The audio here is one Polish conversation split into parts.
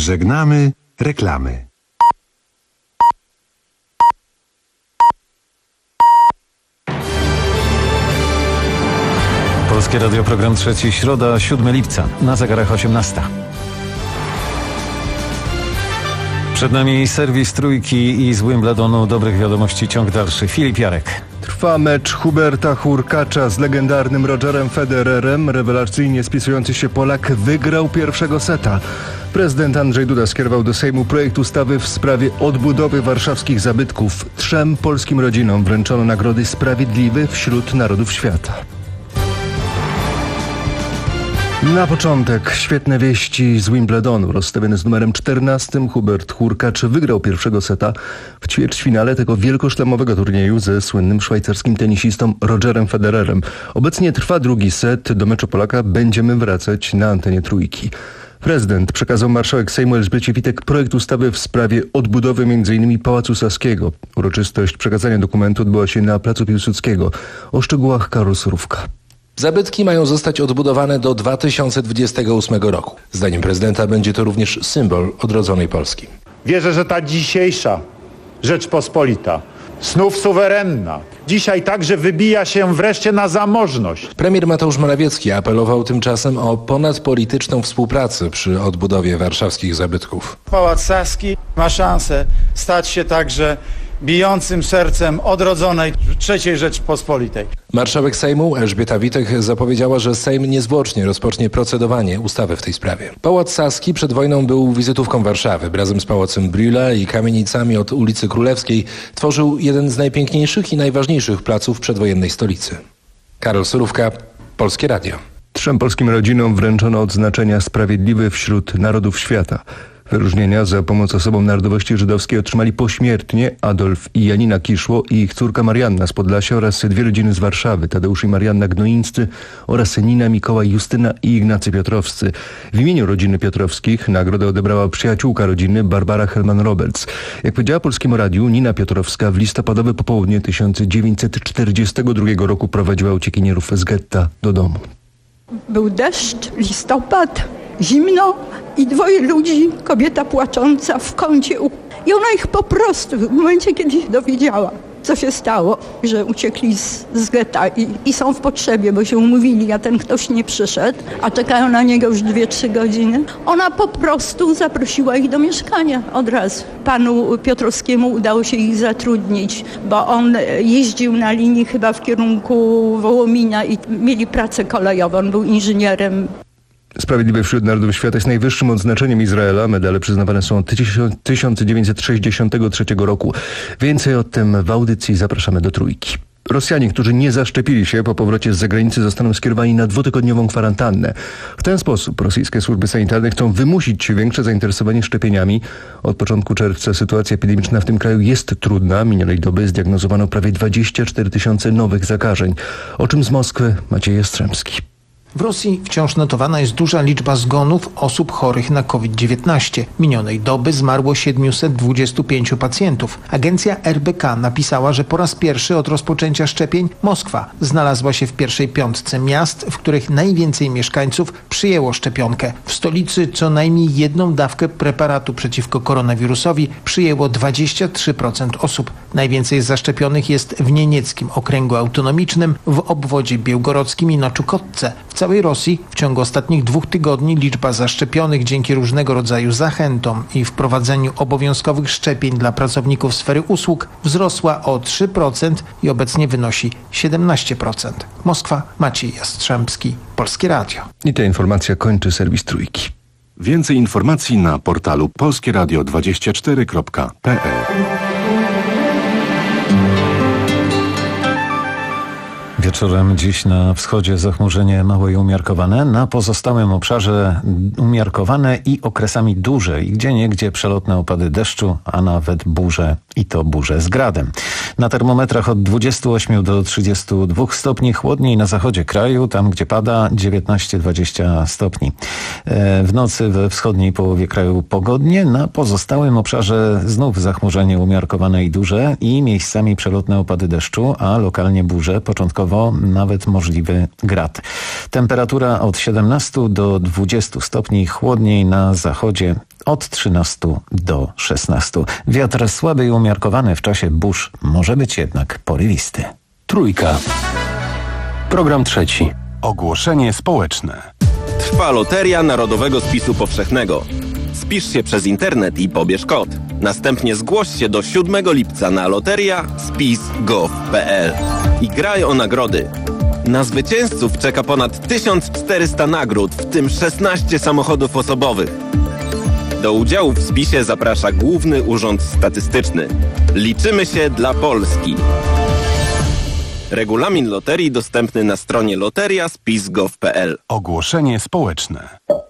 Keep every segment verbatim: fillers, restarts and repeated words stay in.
Żegnamy reklamy. Polskie Radio, program trzeci, środa, siódmego lipca, na zegarach osiemnasta. Przed nami serwis Trójki i z Wimbledonu dobrych wiadomości ciąg dalszy. Filip Jarek. Trwa mecz Huberta Hurkacza z legendarnym Rogerem Federerem. Rewelacyjnie spisujący się Polak wygrał pierwszego seta. Prezydent Andrzej Duda skierował do Sejmu projekt ustawy w sprawie odbudowy warszawskich zabytków. Trzem polskim rodzinom wręczono nagrody Sprawiedliwy wśród Narodów Świata. Na początek świetne wieści z Wimbledonu. Rozstawiony z numerem czternastym Hubert Hurkacz wygrał pierwszego seta w ćwierćfinale tego wielkoszlemowego turnieju ze słynnym szwajcarskim tenisistą Rogerem Federerem. Obecnie trwa drugi set. Do meczu Polaka będziemy wracać na antenie Trójki. Prezydent przekazał marszałek Sejmu Elżbiecie Witek projekt ustawy w sprawie odbudowy m in Pałacu Saskiego. Uroczystość przekazania dokumentu odbyła się na Placu Piłsudskiego. O szczegółach Karol Surówka. Zabytki mają zostać odbudowane do dwa tysiące dwudziestego ósmego roku. Zdaniem prezydenta będzie to również symbol odrodzonej Polski. Wierzę, że ta dzisiejsza Rzeczpospolita, znów suwerenna, dzisiaj także wybija się wreszcie na zamożność. Premier Mateusz Morawiecki apelował tymczasem o ponadpolityczną współpracę przy odbudowie warszawskich zabytków. Pałac Saski ma szansę stać się także bijącym sercem odrodzonej trzeciej Rzeczpospolitej. Marszałek Sejmu Elżbieta Witek zapowiedziała, że Sejm niezwłocznie rozpocznie procedowanie ustawy w tej sprawie. Pałac Saski przed wojną był wizytówką Warszawy. Razem z Pałacem Brühla i kamienicami od ulicy Królewskiej tworzył jeden z najpiękniejszych i najważniejszych placów przedwojennej stolicy. Karol Surówka, Polskie Radio. Trzem polskim rodzinom wręczono odznaczenia Sprawiedliwy wśród Narodów Świata. Wyróżnienia za pomoc osobom narodowości żydowskiej otrzymali pośmiertnie Adolf i Janina Kiszło i ich córka Marianna z Podlasia oraz dwie rodziny z Warszawy, Tadeusz i Marianna Gnoińscy oraz Nina, Mikołaj, Justyna i Ignacy Piotrowscy. W imieniu rodziny Piotrowskich nagrodę odebrała przyjaciółka rodziny Barbara Hellman-Roberts. Jak powiedziała Polskiemu Radiu, Nina Piotrowska w listopadowe popołudnie tysiąc dziewięćset czterdziestego drugiego roku prowadziła uciekinierów z getta do domu. Był deszcz, listopad, zimno i dwoje ludzi, kobieta płacząca w kącie. I ona ich po prostu w momencie, kiedy się dowiedziała, co się stało, że uciekli z, z getta i, i są w potrzebie, bo się umówili, a ten ktoś nie przyszedł, a czekają na niego już dwie, trzy godziny. Ona po prostu zaprosiła ich do mieszkania od razu. Panu Piotrowskiemu udało się ich zatrudnić, bo on jeździł na linii chyba w kierunku Wołomina i mieli pracę kolejową, on był inżynierem. Sprawiedliwy wśród Narodów Świata jest najwyższym odznaczeniem Izraela. Medale przyznawane są od tysiąc dziewięćset sześćdziesiątego trzeciego roku. Więcej o tym w audycji zapraszamy do Trójki. Rosjanie, którzy nie zaszczepili się po powrocie z zagranicy, zostaną skierowani na dwutygodniową kwarantannę. W ten sposób rosyjskie służby sanitarne chcą wymusić większe zainteresowanie szczepieniami. Od początku czerwca sytuacja epidemiczna w tym kraju jest trudna. Minionej doby zdiagnozowano prawie dwadzieścia cztery tysiące nowych zakażeń. O czym z Moskwy Maciej Jastrzębski. W Rosji wciąż notowana jest duża liczba zgonów osób chorych na COVID dziewiętnaście. Minionej doby zmarło siedmiuset dwudziestu pięciu pacjentów. Agencja R B K napisała, że po raz pierwszy od rozpoczęcia szczepień Moskwa znalazła się w pierwszej piątce miast, w których najwięcej mieszkańców przyjęło szczepionkę. W stolicy co najmniej jedną dawkę preparatu przeciwko koronawirusowi przyjęło dwadzieścia trzy procent osób. Najwięcej zaszczepionych jest w niemieckim okręgu autonomicznym, w obwodzie białgorodzkim i na Czukotce. W całej Rosji w ciągu ostatnich dwóch tygodni liczba zaszczepionych dzięki różnego rodzaju zachętom i wprowadzeniu obowiązkowych szczepień dla pracowników sfery usług wzrosła o trzy procent i obecnie wynosi siedemnaście procent. Moskwa, Maciej Jastrzębski, Polskie Radio. I ta informacja kończy serwis Trójki. Więcej informacji na portalu polskie radio dwadzieścia cztery kropka p l. Wieczorem dziś na wschodzie zachmurzenie małe i umiarkowane, na pozostałym obszarze umiarkowane i okresami duże i gdzieniegdzie przelotne opady deszczu, a nawet burze i to burze z gradem. Na termometrach od dwudziestu ośmiu do trzydziestu dwóch stopni, chłodniej na zachodzie kraju, tam gdzie pada dziewiętnaście dwadzieścia stopni. W nocy we wschodniej połowie kraju pogodnie, na pozostałym obszarze znów zachmurzenie umiarkowane i duże i miejscami przelotne opady deszczu, a lokalnie burze, początkowo nawet możliwy grad. Temperatura od siedemnastu do dwudziestu stopni, chłodniej na zachodzie od trzynastu do szesnastu. Wiatr słaby i umiarkowany w czasie burz może być jednak porywisty. Trójka. Program trzeci. Ogłoszenie społeczne. Trwa loteria Narodowego Spisu Powszechnego. Spisz się przez internet i pobierz kod. Następnie zgłoś się do siódmego lipca na loteria spis kropka gov kropka pe el i graj o nagrody. Na zwycięzców czeka ponad tysiąc czterysta nagród, w tym szesnaście samochodów osobowych. Do udziału w spisie zaprasza Główny Urząd Statystyczny. Liczymy się dla Polski. Regulamin loterii dostępny na stronie loteria spis kropka gov kropka pe el. Ogłoszenie społeczne.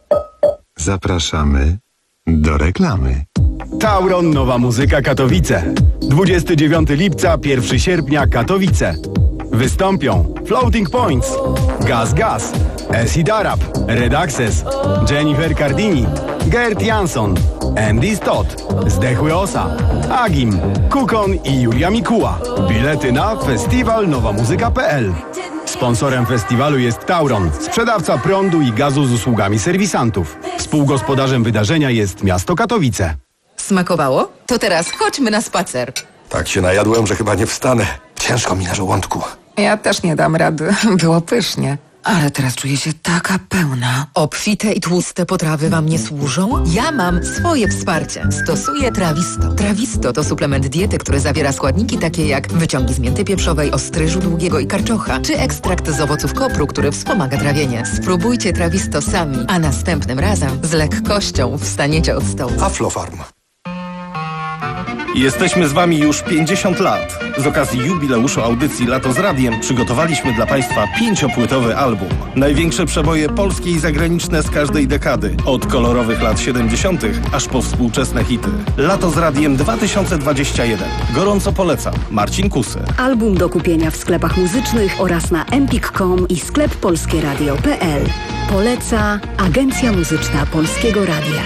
Zapraszamy do reklamy. Tauron Nowa Muzyka Katowice. dwudziestego dziewiątego lipca, pierwszego sierpnia Katowice. Wystąpią Floating Points, Gaz Gaz, Acid Arab, Red Access, Jennifer Cardini, Gert Jansson, Andy Stott, Zdechły Osa, Agim, Kukon i Julia Mikuła. Bilety na festiwal nowa muzyka kropka pe el. Sponsorem festiwalu jest Tauron, sprzedawca prądu i gazu z usługami serwisantów. Współgospodarzem wydarzenia jest miasto Katowice. Smakowało? To teraz chodźmy na spacer. Tak się najadłem, że chyba nie wstanę. Ciężko mi na żołądku. Ja też nie dam rady. Było pysznie. Ale teraz czuję się taka pełna. Obfite i tłuste potrawy wam nie służą? Ja mam swoje wsparcie. Stosuję Trawisto. Trawisto to suplement diety, który zawiera składniki takie jak wyciągi z mięty pieprzowej, ostryżu długiego i karczocha, czy ekstrakt z owoców kopru, który wspomaga trawienie. Spróbujcie Trawisto sami, a następnym razem z lekkością wstaniecie od stołu. Aflofarm. Jesteśmy z Wami już pięćdziesiąt lat. Z okazji jubileuszu audycji Lato z Radiem przygotowaliśmy dla Państwa pięciopłytowy album. Największe przeboje polskie i zagraniczne z każdej dekady. Od kolorowych lat siedemdziesiątych aż po współczesne hity. Lato z Radiem dwa tysiące dwadzieścia jeden. Gorąco polecam. Marcin Kusy. Album do kupienia w sklepach muzycznych oraz na empik kropka com i sklep polskie radio kropka pe el. Poleca Agencja Muzyczna Polskiego Radia.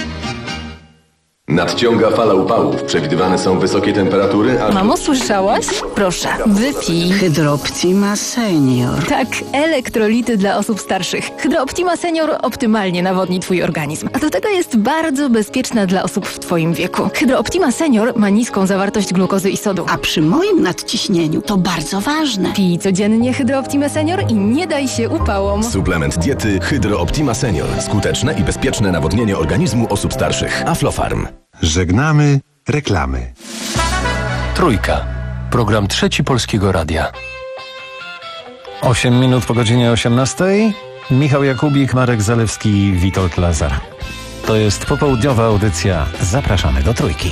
Nadciąga fala upałów. Przewidywane są wysokie temperatury, a... Mamo, słyszałaś? Proszę, wypij. Hydrooptima Senior. Tak, elektrolity dla osób starszych. Hydrooptima Senior optymalnie nawodni Twój organizm. A do tego jest bardzo bezpieczna dla osób w Twoim wieku. Hydrooptima Senior ma niską zawartość glukozy i sodu. A przy moim nadciśnieniu to bardzo ważne. Pij codziennie Hydrooptima Senior i nie daj się upałom. Suplement diety Hydrooptima Senior. Skuteczne i bezpieczne nawodnienie organizmu osób starszych. Aflofarm. Żegnamy reklamy. Trójka. Program trzeci Polskiego Radia. Osiem minut po godzinie osiemnastej. Michał Jakubik, Marek Zalewski, Witold Lazar. To jest popołudniowa audycja. Zapraszamy do Trójki.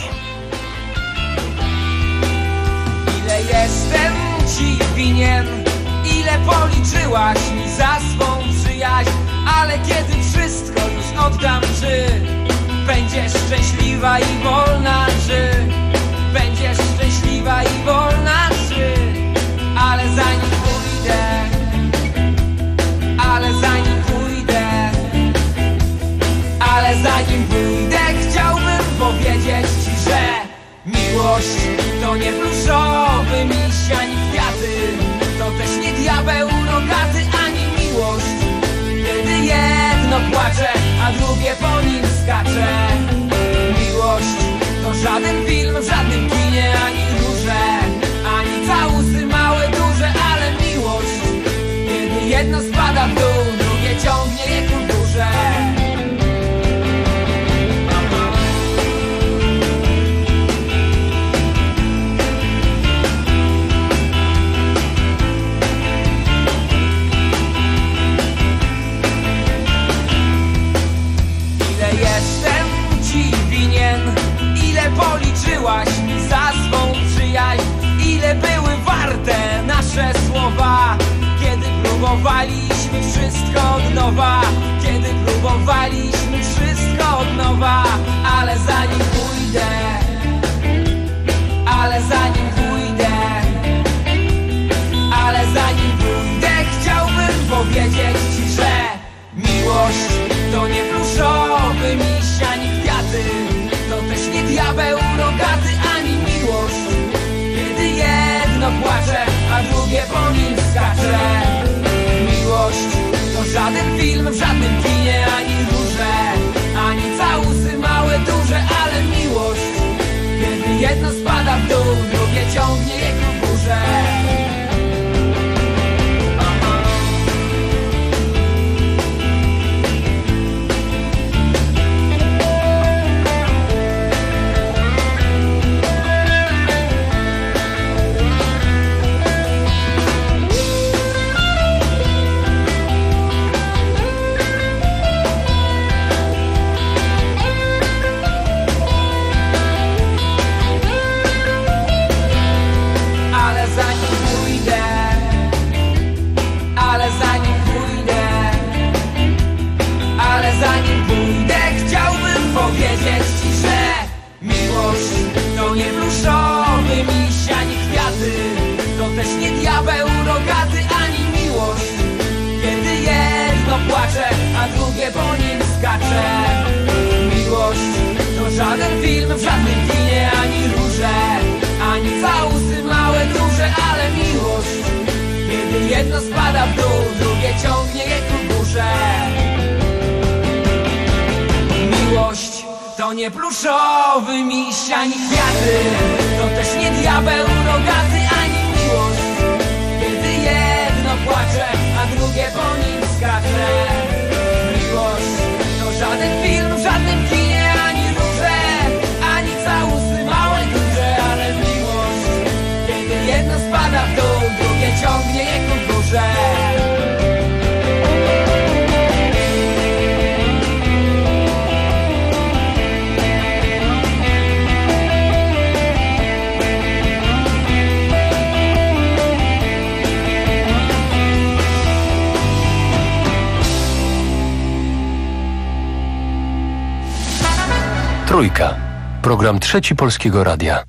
Ile jestem ci winien, ile policzyłaś mi za swą przyjaźń, ale kiedy wszystko już oddam, czy będziesz szczęśliwa i wolna, czy będziesz szczęśliwa i wolna, czy ale zanim pójdę, ale zanim pójdę, ale zanim pójdę, chciałbym powiedzieć ci, że miłość to nie pluszowy miś, ani kwiaty, to też nie diabeł rogaty, ani miłość, kiedy jedno płacze, a drugie po nim skacze. Miłość to żaden film w żadnym kinie, ani róże, ani całusy małe, duże, ale miłość, kiedy jedno spada w dół, drugie ciągnie je ku górze. Jestem ci winien, ile policzyłaś mi za swą przyjaźń, ile były warte nasze słowa, kiedy próbowaliśmy wszystko od nowa, kiedy próbowaliśmy wszystko od nowa, ale zanim pójdę, ale zanim pójdę, ale zanim pójdę, chciałbym powiedzieć ci, że miłość to nie pluszowy miś, ani kwiaty, to też nie diabeł rogaty, ani miłość, kiedy jedno płacze, a drugie po nim skacze. Miłość to film w żadnym kinie, ani róże, ani całusy małe, duże, ale miłość, kiedy jedno spada w dół, drugie ciągnie je ku górze. Powiedzieć ci, że miłość to nie pluszowy miś, ani kwiaty, to też nie diabeł rogaty, ani miłość, kiedy jedno płacze, a drugie po nim skacze. Miłość to żaden film w żadnym kinie, ani róże, ani całusy małe, duże, ale miłość, kiedy jedno spada w dół, drugie ciągnie je ku górze. Miłość to nie pluszowy miś, ani kwiaty, to też nie diabeł rogaty, ani miłość, kiedy jedno płacze, a drugie po nim skacze. Miłość to żaden film w żadnym kinie, ani róże, ani całusy małe, duże, ale miłość, kiedy jedno spada w dół, drugie ciągnie je ku górze. Trójka. Program Trzeci Polskiego Radia.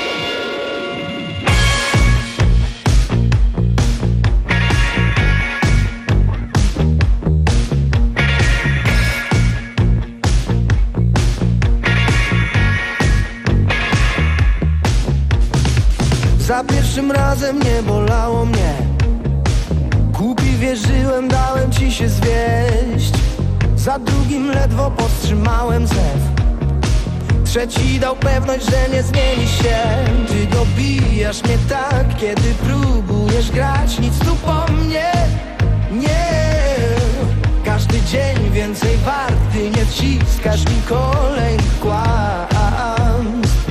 Za pierwszym razem nie bolało mnie. Głupi wierzyłem, dałem ci się zwieść. Za drugim ledwo powstrzymałem zew. Trzeci dał pewność, że nie zmieni się. Ty dobijasz mnie tak, kiedy próbujesz grać. Nic tu po mnie nie. Każdy dzień więcej wart, ty nie wciskasz mi kolejnych kłamstw.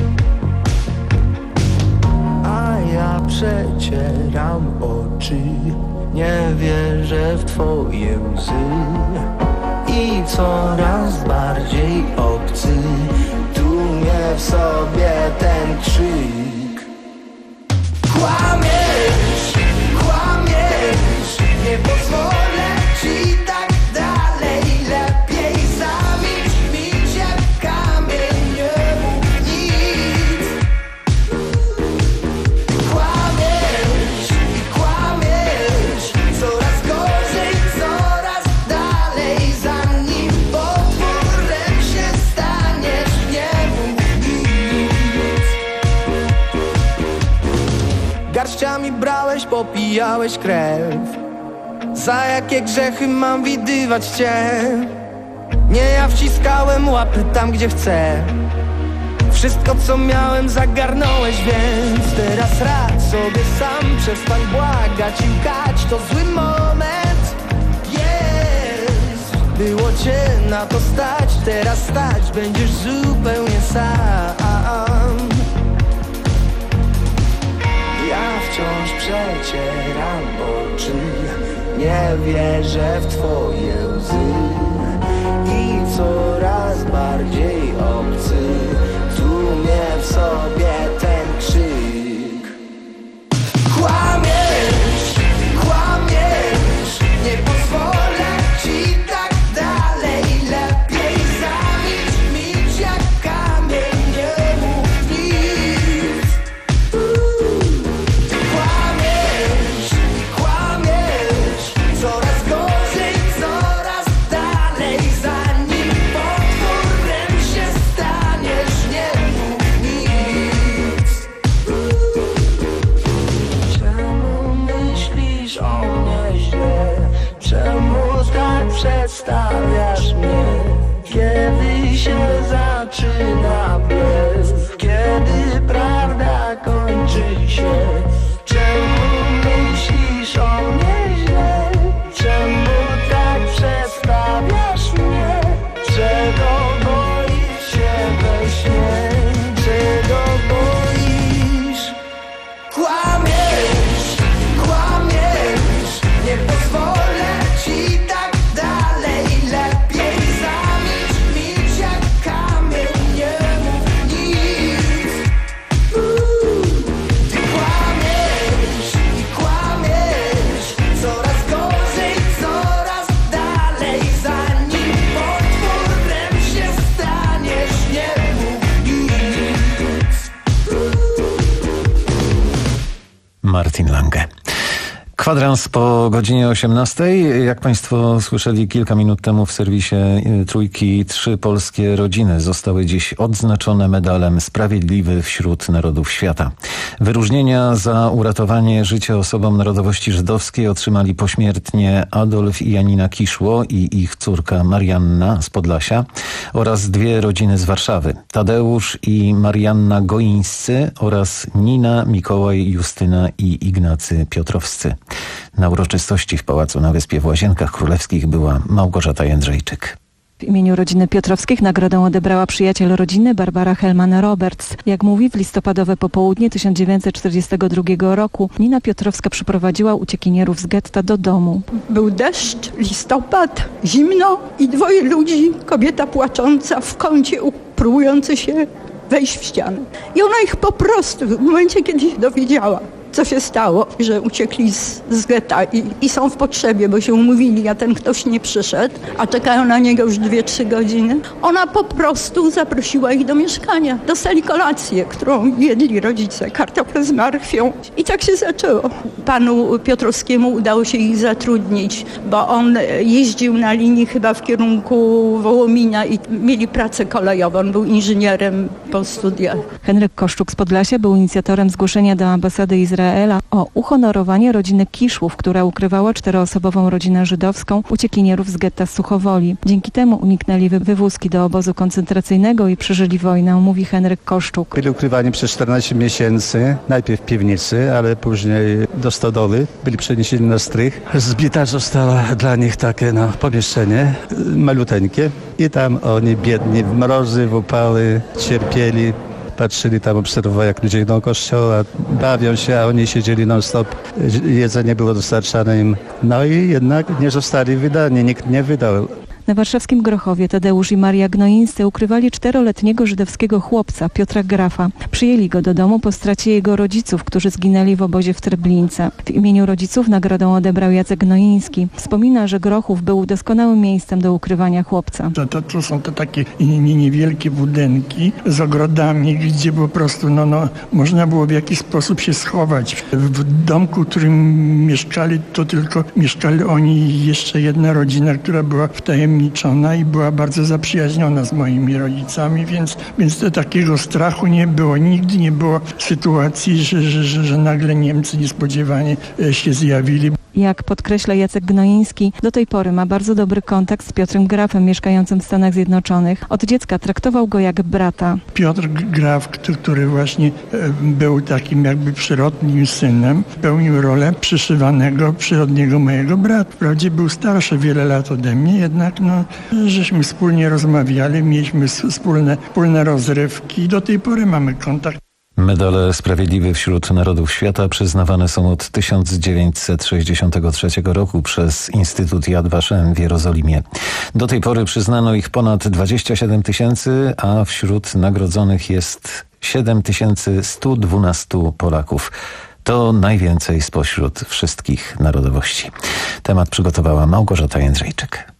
A ja przecieram oczy, nie wierzę w twoje łzy. I coraz bardziej obcy tłumie w sobie ten krzyk. Kłamiesz, kłamiesz, nie pozwolę ci tak dalej. Lepiej zamilcz, milcz jak kamień, nie mów nic. Kłamiesz i kłamiesz, coraz gorzej, coraz dalej. Zanim potworem się staniesz, nie mów nic. Garściami brałeś, popijałeś krew. Za jakie grzechy mam widywać cię? Nie ja wciskałem łapy tam, gdzie chcę. Wszystko co miałem zagarnąłeś, więc teraz radź sobie sam. Przestań błagać i łkać, to zły moment. Jest, było cię na to stać. Teraz stać będziesz zupełnie sam. Ja wciąż przecieram oczy, nie wierzę w twoje łzy. I coraz bardziej obcy tłumie w sobie ten krzyk. Kłamiesz, kłamiesz, nie pozwolę ci tak dalej. Lepiej zamilcz, milcz jak kamień, nie mów nic. Ty kłamiesz i kłamiesz, coraz gorzej, coraz dalej. Zanim potworem się staniesz, nie mów nic. przedstawiasz mnie. Kiedy się zaczyna blef, kiedy prawda kończy się. Czemu myślisz o mnie źle? Czemu tak przedstawiasz mnie? Czego boisz się we śnie? Czego boisz? Kłamiesz, kłamiesz, nie pozwolę ci tak dalej. Lepiej zamilcz, milcz jak kamień, nie mów nic. Uuu. Ty kłamiesz i kłamiesz, coraz gorzej, coraz dalej. Zanim potworem się staniesz, nie mów nic. Martin Lange. Kwadrans po godzinie osiemnastej. Jak Państwo słyszeli kilka minut temu w serwisie Trójki, trzy polskie rodziny zostały dziś odznaczone medalem Sprawiedliwy wśród Narodów Świata. Wyróżnienia za uratowanie życia osobom narodowości żydowskiej otrzymali pośmiertnie Adolf i Janina Kiszło i ich córka Marianna z Podlasia oraz dwie rodziny z Warszawy. Tadeusz i Marianna Goińscy oraz Nina, Mikołaj, Justyna i Ignacy Piotrowscy. Na uroczystości w Pałacu na Wyspie w Łazienkach Królewskich była Małgorzata Jędrzejczyk. W imieniu rodziny Piotrowskich nagrodę odebrała przyjaciel rodziny Barbara Hellman-Roberts. Jak mówi, w listopadowe popołudnie tysiąc dziewięćset czterdziestego drugiego roku Nina Piotrowska przyprowadziła uciekinierów z getta do domu. Był deszcz, listopad, zimno i dwoje ludzi, kobieta płacząca w kącie, próbujący się wejść w ścianę. I ona ich po prostu, w momencie kiedy się dowiedziała, co się stało, że uciekli z, z getta i, i są w potrzebie, bo się umówili, a ten ktoś nie przyszedł, a czekają na niego już dwie, trzy godziny. Ona po prostu zaprosiła ich do mieszkania. Dostali kolację, którą jedli rodzice, kartofle z marchwią. I tak się zaczęło. Panu Piotrowskiemu udało się ich zatrudnić, bo on jeździł na linii chyba w kierunku Wołomina i mieli pracę kolejową. On był inżynierem po studiach. Henryk Koszczuk z Podlasia był inicjatorem zgłoszenia do ambasady Izraela o uhonorowanie rodziny Kiszłów, która ukrywała czteroosobową rodzinę żydowską uciekinierów z getta z Suchowoli. Dzięki temu uniknęli wy- wywózki do obozu koncentracyjnego i przeżyli wojnę, mówi Henryk Koszczuk. Byli ukrywani przez czternaście miesięcy, najpierw w piwnicy, ale później do stodoły. Byli przeniesieni na strych. Zbita została dla nich takie no, pomieszczenie maluteńkie i tam oni biedni w mrozy, w upały cierpieli. Patrzyli tam, obserwowali, jak ludzie idą do kościoła, bawią się, a oni siedzieli non-stop. Jedzenie było dostarczane im. No i jednak nie zostali wydani, nikt nie wydał. Na warszawskim Grochowie Tadeusz i Maria Gnoińscy ukrywali czteroletniego żydowskiego chłopca, Piotra Grafa. Przyjęli go do domu po stracie jego rodziców, którzy zginęli w obozie w Treblince. W imieniu rodziców nagrodę odebrał Jacek Gnoiński. Wspomina, że Grochów był doskonałym miejscem do ukrywania chłopca. To, to, to są to takie niewielkie budynki z ogrodami, gdzie po prostu no, no, można było w jakiś sposób się schować. W domku, w którym mieszkali, to tylko mieszkali oni i jeszcze jedna rodzina, która była wtajemniczona i była bardzo zaprzyjaźniona z moimi rodzicami, więc, więc to takiego strachu nie było. Nigdy nie było sytuacji, że, że, że, że nagle Niemcy niespodziewanie się zjawili. Jak podkreśla Jacek Gnoiński, do tej pory ma bardzo dobry kontakt z Piotrem Grafem, mieszkającym w Stanach Zjednoczonych. Od dziecka traktował go jak brata. Piotr Graf, który właśnie był takim jakby przyrodnim synem, pełnił rolę przyszywanego przyrodniego mojego brata. Wprawdzie był starszy wiele lat ode mnie, jednak no, żeśmy wspólnie rozmawiali, mieliśmy wspólne, wspólne rozrywki i do tej pory mamy kontakt. Medale Sprawiedliwy wśród Narodów Świata przyznawane są od tysiąc dziewięćset sześćdziesiątego trzeciego roku przez Instytut Yad Vashem w Jerozolimie. Do tej pory przyznano ich ponad dwadzieścia siedem tysięcy, a wśród nagrodzonych jest siedem tysięcy sto dwanaście Polaków. To najwięcej spośród wszystkich narodowości. Temat przygotowała Małgorzata Jędrzejczyk.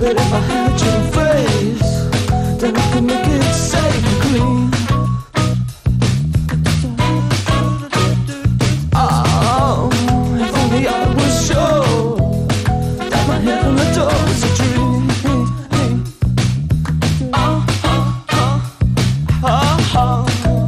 that if I had your face, then I could make it safe and clean. Oh, if only I was sure that my head on the door was a dream. Oh, oh, oh, oh, oh.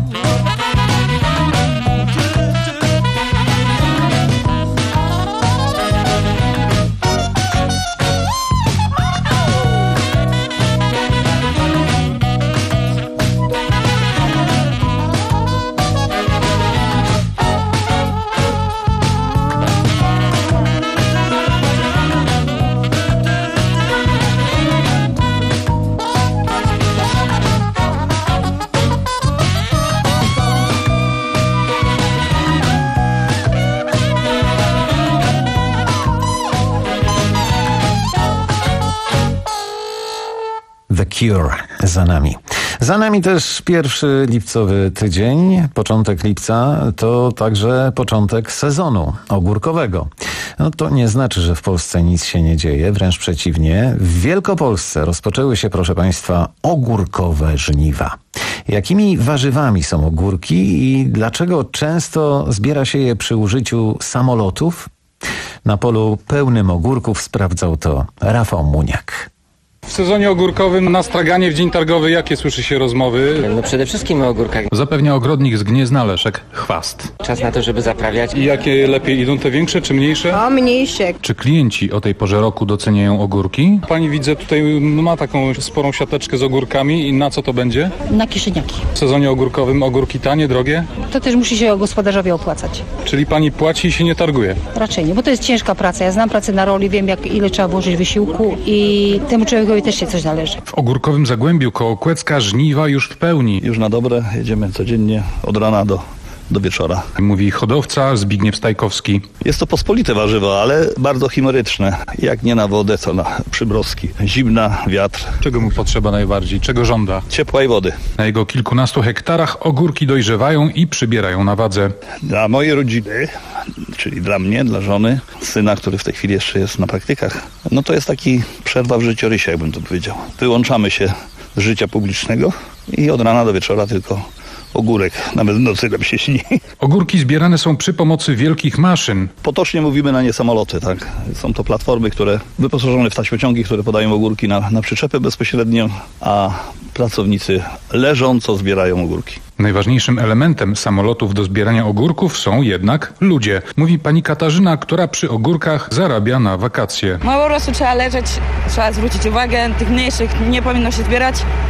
The Cure za nami. Za nami też pierwszy lipcowy tydzień. Początek lipca to także początek sezonu ogórkowego. No to nie znaczy, że w Polsce nic się nie dzieje, wręcz przeciwnie. W Wielkopolsce rozpoczęły się, proszę Państwa, ogórkowe żniwa. Jakimi warzywami są ogórki i dlaczego często zbiera się je przy użyciu samolotów? Na polu pełnym ogórków sprawdzał to Rafał Muniak. W sezonie ogórkowym na straganie w dzień targowy jakie słyszy się rozmowy? No przede wszystkim o ogórkach. Zapewnia ogrodnik z Gniezna Leszek Chwast. Czas na to, żeby zaprawiać. I jakie lepiej idą, te większe czy mniejsze? O, mniejsze. Czy klienci o tej porze roku doceniają ogórki? Pani widzę tutaj ma taką sporą siateczkę z ogórkami i na co to będzie? Na kieszeniaki. W sezonie ogórkowym ogórki tanie, drogie? To też musi się gospodarzowi opłacać. Czyli pani płaci i się nie targuje? Raczej nie, bo to jest ciężka praca. Ja znam pracę na roli, wiem jak ile trzeba włożyć wysiłku i temu człowiekowi też się coś należy. W ogórkowym Zagłębiu koło Kłecka żniwa już w pełni. Już na dobre jedziemy codziennie od rana do, do wieczora. Mówi hodowca Zbigniew Stajkowski. Jest to pospolite warzywo, ale bardzo chimeryczne. Jak nie na wodę, to na przybroski. Zimna, wiatr. Czego mu potrzeba najbardziej? Czego żąda? Ciepła i wody. Na jego kilkunastu hektarach ogórki dojrzewają i przybierają na wadze. Dla mojej rodziny, czyli dla mnie, dla żony, syna, który w tej chwili jeszcze jest na praktykach, no to jest taki przerwa w życiorysie, jakbym to powiedział. Wyłączamy się z życia publicznego i od rana do wieczora tylko ogórek, nawet w nocy nam się śni. Ogórki zbierane są przy pomocy wielkich maszyn. Potocznie mówimy na nie samoloty, tak? Są to platformy, które wyposażone w taśmociągi, które podają ogórki na, na przyczepy bezpośrednio, a pracownicy leżąco zbierają ogórki. Najważniejszym elementem samolotów do zbierania ogórków są jednak ludzie. Mówi pani Katarzyna, która przy ogórkach zarabia na wakacje. No po prostu trzeba leżeć, trzeba zwrócić uwagę, tych mniejszych nie powinno się zbierać.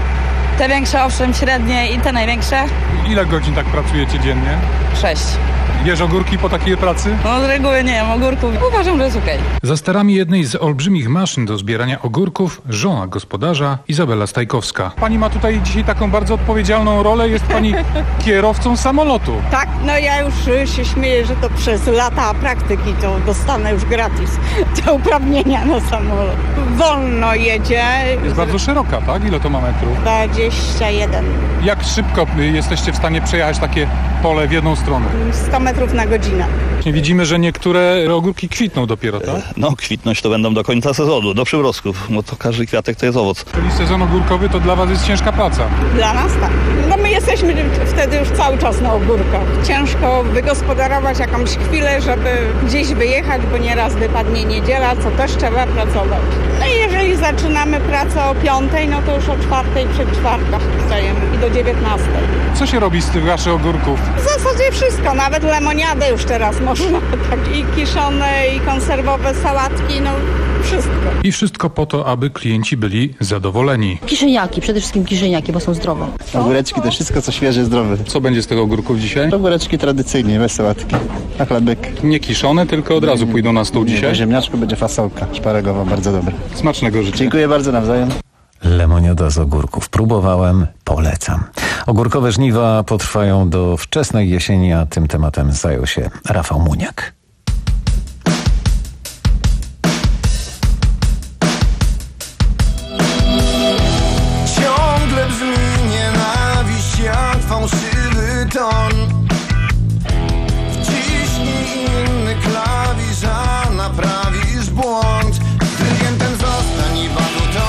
Te większe owszem, średnie i te największe. Ile godzin tak pracujecie dziennie? Sześć. Jesz ogórki po takiej pracy? No z reguły nie jem ogórków. Uważam, że jest okej. Za sterami jednej z olbrzymich maszyn do zbierania ogórków żona gospodarza Izabela Stajkowska. Pani ma tutaj dzisiaj taką bardzo odpowiedzialną rolę. Jest pani kierowcą samolotu. Tak, no ja już się śmieję, że to przez lata praktyki to dostanę już gratis te uprawnienia na samolot. Wolno jedzie. Jest bardzo szeroka, tak? Ile to ma metrów? dwadzieścia jeden. Jak szybko jesteście w stanie przejechać takie pole w jedną stronę? sto metrów na godzinę. Widzimy, że niektóre ogórki kwitną dopiero, tak? No, kwitność to będą do końca sezonu, do przymrozków, bo to każdy kwiatek to jest owoc. Czyli sezon ogórkowy to dla was jest ciężka praca? Dla nas tak. No my jesteśmy wtedy już cały czas na ogórkach. Ciężko wygospodarować jakąś chwilę, żeby gdzieś wyjechać, bo nieraz wypadnie niedziela, co też trzeba pracować. No i jeżeli zaczynamy pracę o piątej, no to już o czwartej przed czwartach wstajemy i do dziewiętnastej. Co się robi z tych waszych ogórków? W zasadzie wszystko, nawet lemoniadę już teraz można, tak i kiszone, i konserwowe sałatki, no wszystko. I wszystko po to, aby klienci byli zadowoleni. Kiszeniaki, przede wszystkim kiszeniaki, bo są zdrowe. Ogóreczki to wszystko, co świeże, zdrowe. Co będzie z tych ogórków dzisiaj? Ogóreczki tradycyjnie, bez sałatki, na chlebek. Nie kiszone, tylko od razu pójdą na stół dzisiaj? Po ziemniaczku będzie fasolka szparegowa, bardzo dobra. Smacznego życzę. Dziękuję bardzo, nawzajem. Lemoniada z ogórków. Próbowałem, polecam. Ogórkowe żniwa potrwają do wczesnej jesieni, a tym tematem zajął się Rafał Muniak. Ciągle brzmi nienawiść jak fałszywy ton. Wciśnij inny klawisz, a naprawisz błąd. Klientem zostań i banuto.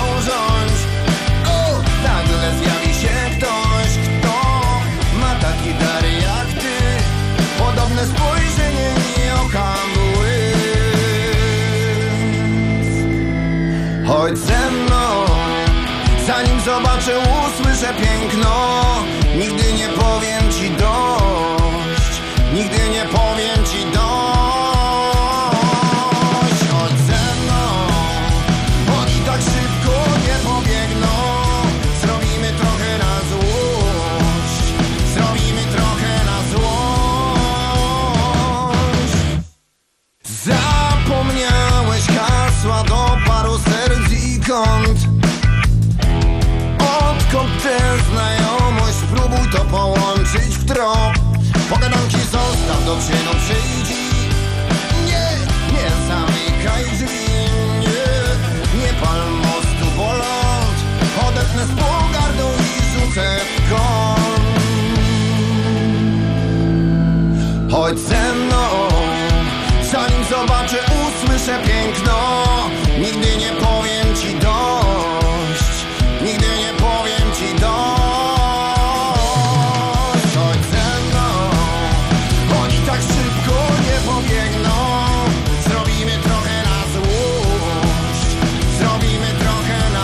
Chodź ze mną, zanim zobaczę, usłyszę piękno. Nigdy nie powiem ci dość, nigdy nie powiem ci dość. Chodź ze mną, oni tak szybko nie pobiegną. Zrobimy trochę na złość, zrobimy trochę na złość. Zapomniałeś hasła do paru serc i kąt. Odkąd tę znajomość, spróbuj to połączyć w trop. Pogadanki zostaw, do czynu przyjdź. Nie, nie zamykaj drzwi. Nie, nie pal mostu, bo ląd odetnę z pogardą i rzucę w kąt. Chodź ze mną, zanim zobaczę, usłyszę piękno. Nigdy nie powiem ci dość, nigdy nie powiem ci dość. Chodź ze mną, oni tak szybko nie pobiegną. Zrobimy trochę na złość, zrobimy trochę na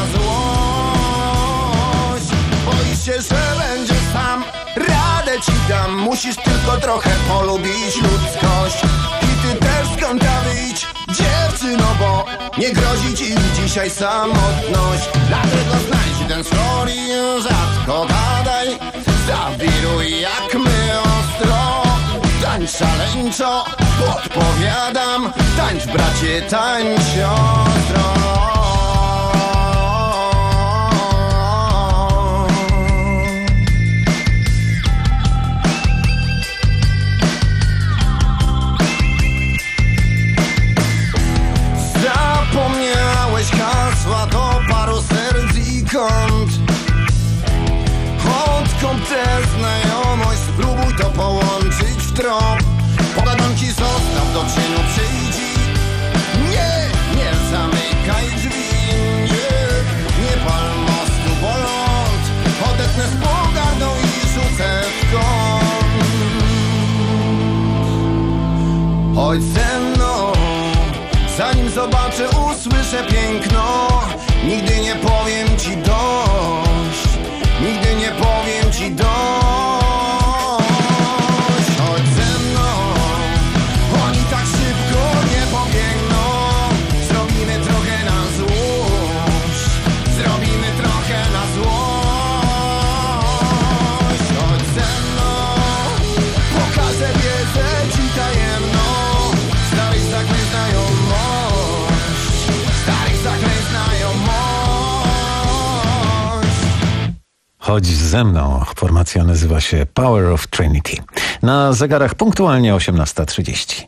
złość. Boisz się, że będziesz sam, radę ci dam. Musisz tylko trochę polubić ludzkość. I ty też z kąta wyjdź, dziewczyno, bo nie grozi ci dzisiaj samotność. Dlatego znajdź ten skor i rzadko gadaj. Zawiruj jak my ostro, tańcz szaleńczo, podpowiadam. Tańcz bracie, tańcz siostro. Zapomniałeś hasła do paru serc i kąt. Odkąd tę znajomość, spróbuj to połączyć w trop. Pogadanki zostaw, do czynu przyjdź. Nie, nie zamykaj drzwi. Nie, nie pal mostu, bo ląd odetnę z pogardą i rzucę w kąt. Chodź ze mną, zanim zobaczę, usłyszę piękno. Nigdy nie powiem ci dość, nigdy nie powiem ci dość. Chodź ze mną, oni tak szybko nie pobiegną. Zrobimy trochę na złość, zrobimy trochę na złość. Chodź ze mną, pokażę wiedzę ci tajemną. Starych zaklęć znajomość, starych zaklęć znajomość. Chodź ze mną. Formacja nazywa się Power of Trinity. Na zegarach punktualnie osiemnasta trzydzieści.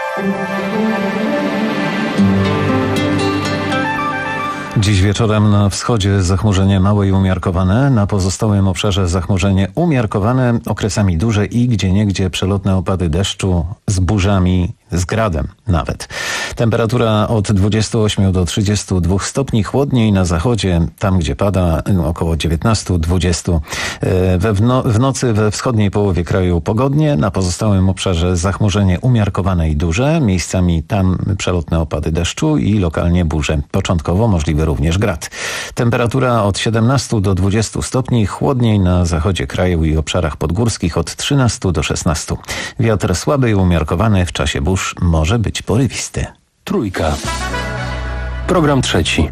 Dziś wieczorem na wschodzie zachmurzenie małe i umiarkowane, na pozostałym obszarze zachmurzenie umiarkowane, okresami duże i gdzieniegdzie przelotne opady deszczu z burzami, z gradem nawet. Temperatura od dwudziestu ośmiu do trzydziestu dwóch stopni, chłodniej na zachodzie, tam gdzie pada około dziewiętnastu dwudziestu. We wno, w nocy we wschodniej połowie kraju pogodnie, na pozostałym obszarze zachmurzenie umiarkowane i duże, miejscami tam przelotne opady deszczu i lokalnie burze. Początkowo możliwy również grad. Temperatura od siedemnastu do dwudziestu stopni, chłodniej na zachodzie kraju i obszarach podgórskich od trzynastu do szesnastu. Wiatr słaby i umiarkowany, w czasie burz może być porywisty. Trójka. Program trzeci.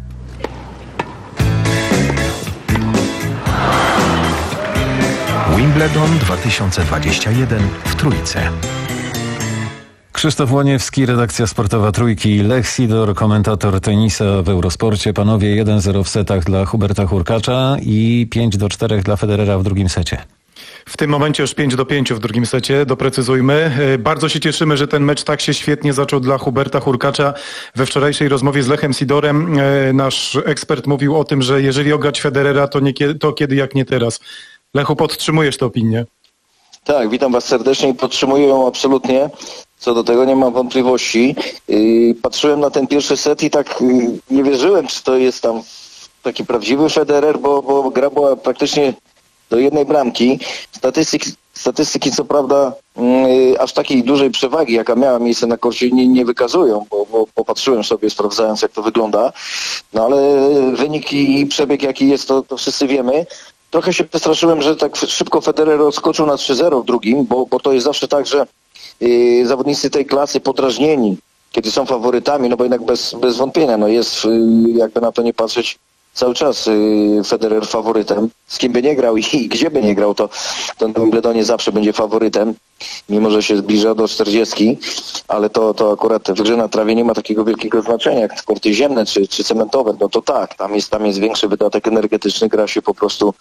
Wimbledon dwa tysiące dwadzieścia jeden w Trójce. Krzysztof Łoniewski, redakcja sportowa Trójki, Lech Sidor, komentator tenisa w Eurosporcie. Panowie, jeden zero w setach dla Huberta Hurkacza i pięć do czterech dla Federera w drugim secie. W tym momencie już pięć do pięciu w drugim secie, doprecyzujmy. Bardzo się cieszymy, że ten mecz tak się świetnie zaczął dla Huberta Hurkacza. We wczorajszej rozmowie z Lechem Sidorem nasz ekspert mówił o tym, że jeżeli ograć Federera, to, nie, to kiedy jak nie teraz. Lechu, podtrzymujesz tę opinię? Tak, witam Was serdecznie i podtrzymuję ją absolutnie. Co do tego nie mam wątpliwości. Yy, patrzyłem na ten pierwszy set i tak yy, nie wierzyłem, czy to jest tam taki prawdziwy Federer, bo, bo gra była praktycznie do jednej bramki. Statystyki, Statystyki co prawda yy, aż takiej dużej przewagi, jaka miała miejsce na korcie, nie, nie wykazują, bo, bo popatrzyłem sobie, sprawdzając, jak to wygląda. No ale wynik i przebieg, jaki jest, to, to wszyscy wiemy. Trochę się przestraszyłem, że tak szybko Federer odskoczył na trzy zero w drugim, bo, bo to jest zawsze tak, że yy, zawodnicy tej klasy podrażnieni, kiedy są faworytami, no bo jednak bez, bez wątpienia, no jest, yy, jakby na to nie patrzeć, cały czas yy, Federer faworytem. Z kim by nie grał i, i gdzie by nie grał, to, to na Wimbledonie zawsze będzie faworytem, mimo że się zbliża do czterdziestki, ale to, to akurat w grze na trawie nie ma takiego wielkiego znaczenia, jak korty ziemne czy, czy cementowe, no to tak, tam jest, tam jest większy wydatek energetyczny, gra się po prostu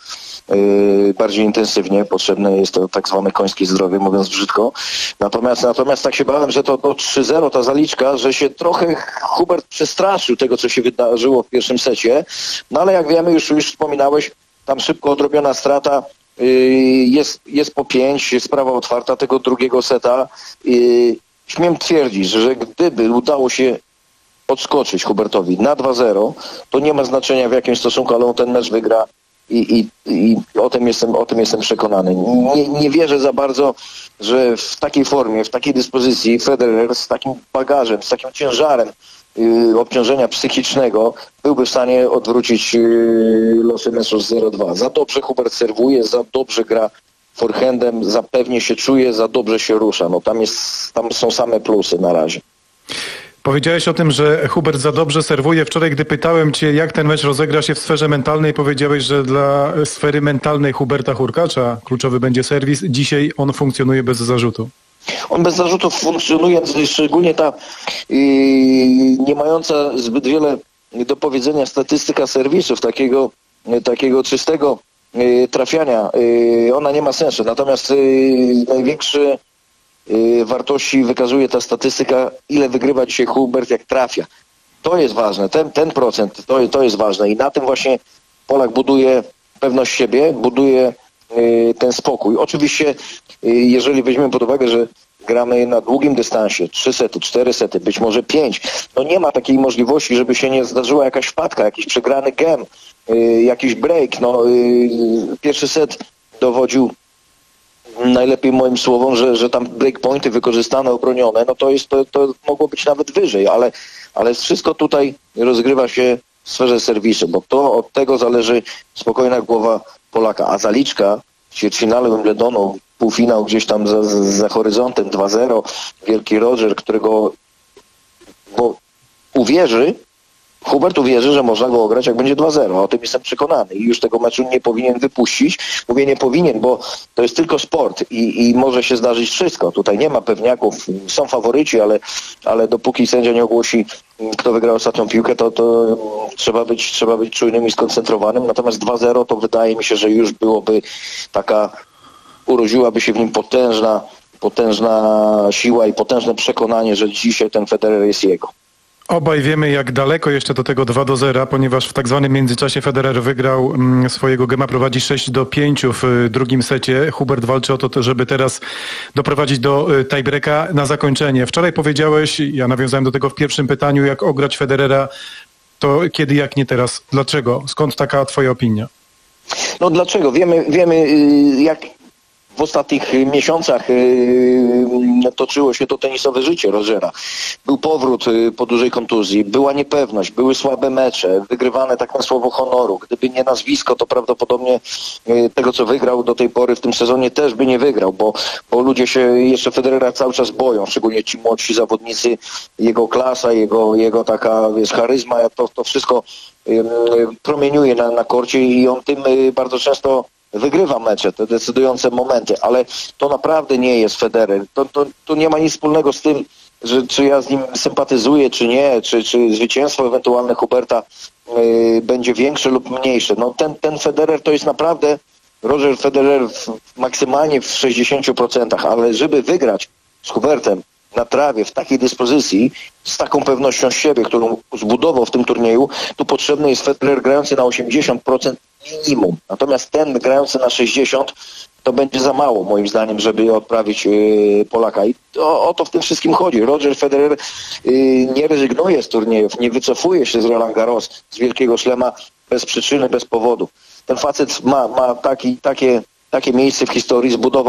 yy, bardziej intensywnie, potrzebne jest to tak zwane końskie zdrowie, mówiąc brzydko. Natomiast, natomiast tak się bałem, że to, to trzy zero, ta zaliczka, że się trochę Hubert przestraszył tego, co się wydarzyło w pierwszym secie, no ale jak wiemy, już, już wspominałeś, tam szybko odrobiona strata, yy, jest, jest po pięć, jest sprawa otwarta tego drugiego seta. Yy, śmiem twierdzić, że gdyby udało się odskoczyć Hubertowi na dwa zero, to nie ma znaczenia w jakim stosunku, ale on ten mecz wygra i, i, i o tym jestem, o tym jestem przekonany. Nie, nie wierzę za bardzo, że w takiej formie, w takiej dyspozycji Federer z takim bagażem, z takim ciężarem Yy, obciążenia psychicznego byłby w stanie odwrócić yy, losy meczu z zero dwa. Za dobrze Hubert serwuje, za dobrze gra forehandem, za pewnie się czuje, za dobrze się rusza. No tam, jest, tam są same plusy na razie. Powiedziałeś o tym, że Hubert za dobrze serwuje. Wczoraj, gdy pytałem cię, jak ten mecz rozegra się w sferze mentalnej, powiedziałeś, że dla sfery mentalnej Huberta Hurkacza kluczowy będzie serwis. Dzisiaj on funkcjonuje bez zarzutu. On bez zarzutów funkcjonuje, szczególnie ta yy, nie mająca zbyt wiele do powiedzenia statystyka serwisów, takiego, takiego czystego yy, trafiania, yy, ona nie ma sensu. Natomiast yy, największe yy, wartości wykazuje ta statystyka, ile wygrywa dzisiaj Hubert, jak trafia. To jest ważne, ten, ten procent, to, to jest ważne i na tym właśnie Polak buduje pewność siebie, buduje ten spokój. Oczywiście, jeżeli weźmiemy pod uwagę, że gramy na długim dystansie, trzy sety, cztery sety, być może pięć, no nie ma takiej możliwości, żeby się nie zdarzyła jakaś wpadka, jakiś przegrany gem, jakiś break. No, pierwszy set dowodził najlepiej moim słowom, że, że tam breakpointy wykorzystane, obronione, no to jest, to, to mogło być nawet wyżej, ale, ale wszystko tutaj rozgrywa się w sferze serwisu, bo to od tego zależy spokojna głowa Polaka, a zaliczka w ćwierćfinale Wimbledonu, półfinał gdzieś tam za, za horyzontem dwa zero, wielki Roger, którego bo uwierzy, Hubert uwierzy, że można go ograć, jak będzie dwa zero. O tym jestem przekonany i już tego meczu nie powinien wypuścić. Mówię nie powinien, bo to jest tylko sport i, i może się zdarzyć wszystko. Tutaj nie ma pewniaków, są faworyci, ale, ale dopóki sędzia nie ogłosi, kto wygrał ostatnią piłkę, to, to trzeba być, trzeba być czujnym i skoncentrowanym. Natomiast dwa zero to wydaje mi się, że już byłoby taka, urodziłaby się w nim potężna, potężna siła i potężne przekonanie, że dzisiaj ten Federer jest jego. Obaj wiemy, jak daleko jeszcze do tego dwa do zera, ponieważ w tak zwanym międzyczasie Federer wygrał mm, swojego gema, prowadzi sześć do pięciu w y, drugim secie. Hubert walczy o to, żeby teraz doprowadzić do y, tiebreaka na zakończenie. Wczoraj powiedziałeś, ja nawiązałem do tego w pierwszym pytaniu, jak ograć Federera, to kiedy, jak nie teraz? Dlaczego? Skąd taka twoja opinia? No dlaczego? Wiemy, wiemy y, jak w ostatnich miesiącach yy, toczyło się to tenisowe życie Rogera. Był powrót yy, po dużej kontuzji, była niepewność, były słabe mecze, wygrywane tak na słowo honoru. Gdyby nie nazwisko, to prawdopodobnie yy, tego, co wygrał do tej pory w tym sezonie, też by nie wygrał, bo, bo ludzie się jeszcze Federera cały czas boją, szczególnie ci młodsi zawodnicy, jego klasa, jego, jego taka wiesz, charyzma, to, to wszystko yy, promieniuje na, na korcie i on tym yy, bardzo często wygrywa mecze, te decydujące momenty, ale to naprawdę nie jest Federer. To, to, to nie ma nic wspólnego z tym, że czy ja z nim sympatyzuję, czy nie, czy, czy zwycięstwo ewentualne Huberta yy, będzie większe lub mniejsze. No ten, ten Federer to jest naprawdę Roger Federer w, maksymalnie w sześćdziesięciu procentach, ale żeby wygrać z Hubertem na trawie, w takiej dyspozycji, z taką pewnością siebie, którą zbudował w tym turnieju, tu potrzebny jest Federer grający na osiemdziesiąt procent minimum. Natomiast ten grający na sześćdziesiąt procent to będzie za mało, moim zdaniem, żeby odprawić yy, Polaka. I to, o to w tym wszystkim chodzi. Roger Federer yy, nie rezygnuje z turniejów, nie wycofuje się z Roland Garros, z Wielkiego Szlema bez przyczyny, bez powodu. Ten facet ma, ma taki, takie, takie miejsce w historii, zbudował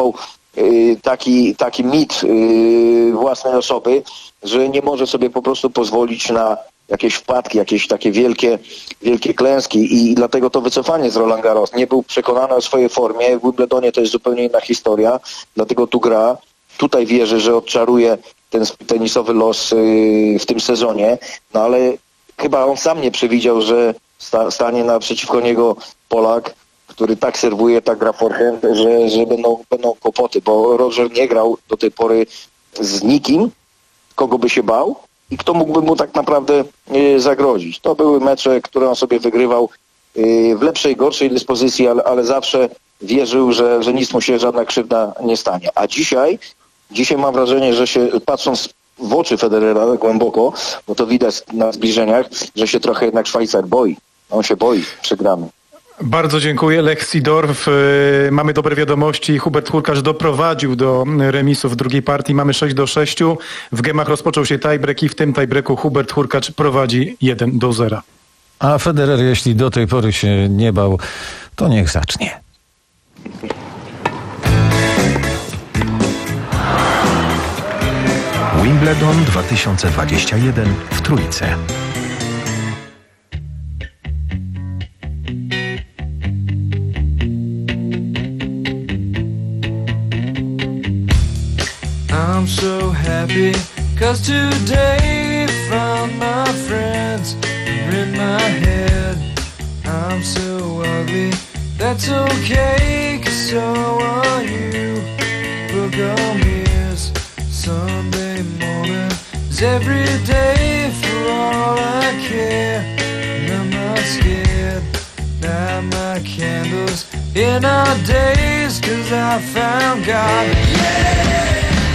taki, taki mit yy, własnej osoby, że nie może sobie po prostu pozwolić na jakieś wpadki, jakieś takie wielkie, wielkie klęski i dlatego to wycofanie z Roland Garros. Nie był przekonany o swojej formie. W Wimbledonie to jest zupełnie inna historia, dlatego tu gra. Tutaj wierzy, że odczaruje ten tenisowy los yy, w tym sezonie, no ale chyba on sam nie przewidział, że sta, stanie naprzeciwko niego Polak, który tak serwuje, tak gra forehand, że, że będą, będą kłopoty, bo Roger nie grał do tej pory z nikim, kogo by się bał i kto mógłby mu tak naprawdę y, zagrozić. To były mecze, które on sobie wygrywał y, w lepszej, gorszej dyspozycji, ale, ale zawsze wierzył, że, że nic mu się żadna krzywda nie stanie. A dzisiaj, dzisiaj mam wrażenie, że się patrząc w oczy Federera głęboko, bo to widać na zbliżeniach, że się trochę jednak Szwajcar boi. On się boi przegrany. Bardzo dziękuję. Lech Seedorf. Mamy dobre wiadomości. Hubert Hurkacz doprowadził do remisu w drugiej partii. Mamy sześć do sześciu. W gemach rozpoczął się tiebreak i w tym tiebreaku Hubert Hurkacz prowadzi jeden do zera. A Federer, jeśli do tej pory się nie bał, to niech zacznie. Wimbledon dwa tysiące dwudziesty jeden w Trójce. I'm so happy, cause today found my friends are in my head. I'm so ugly, that's okay, cause so are you. Look on me as Sunday morning is every day for all I care. And I'm not scared, light my candles in our days, cause I found God. Yeah!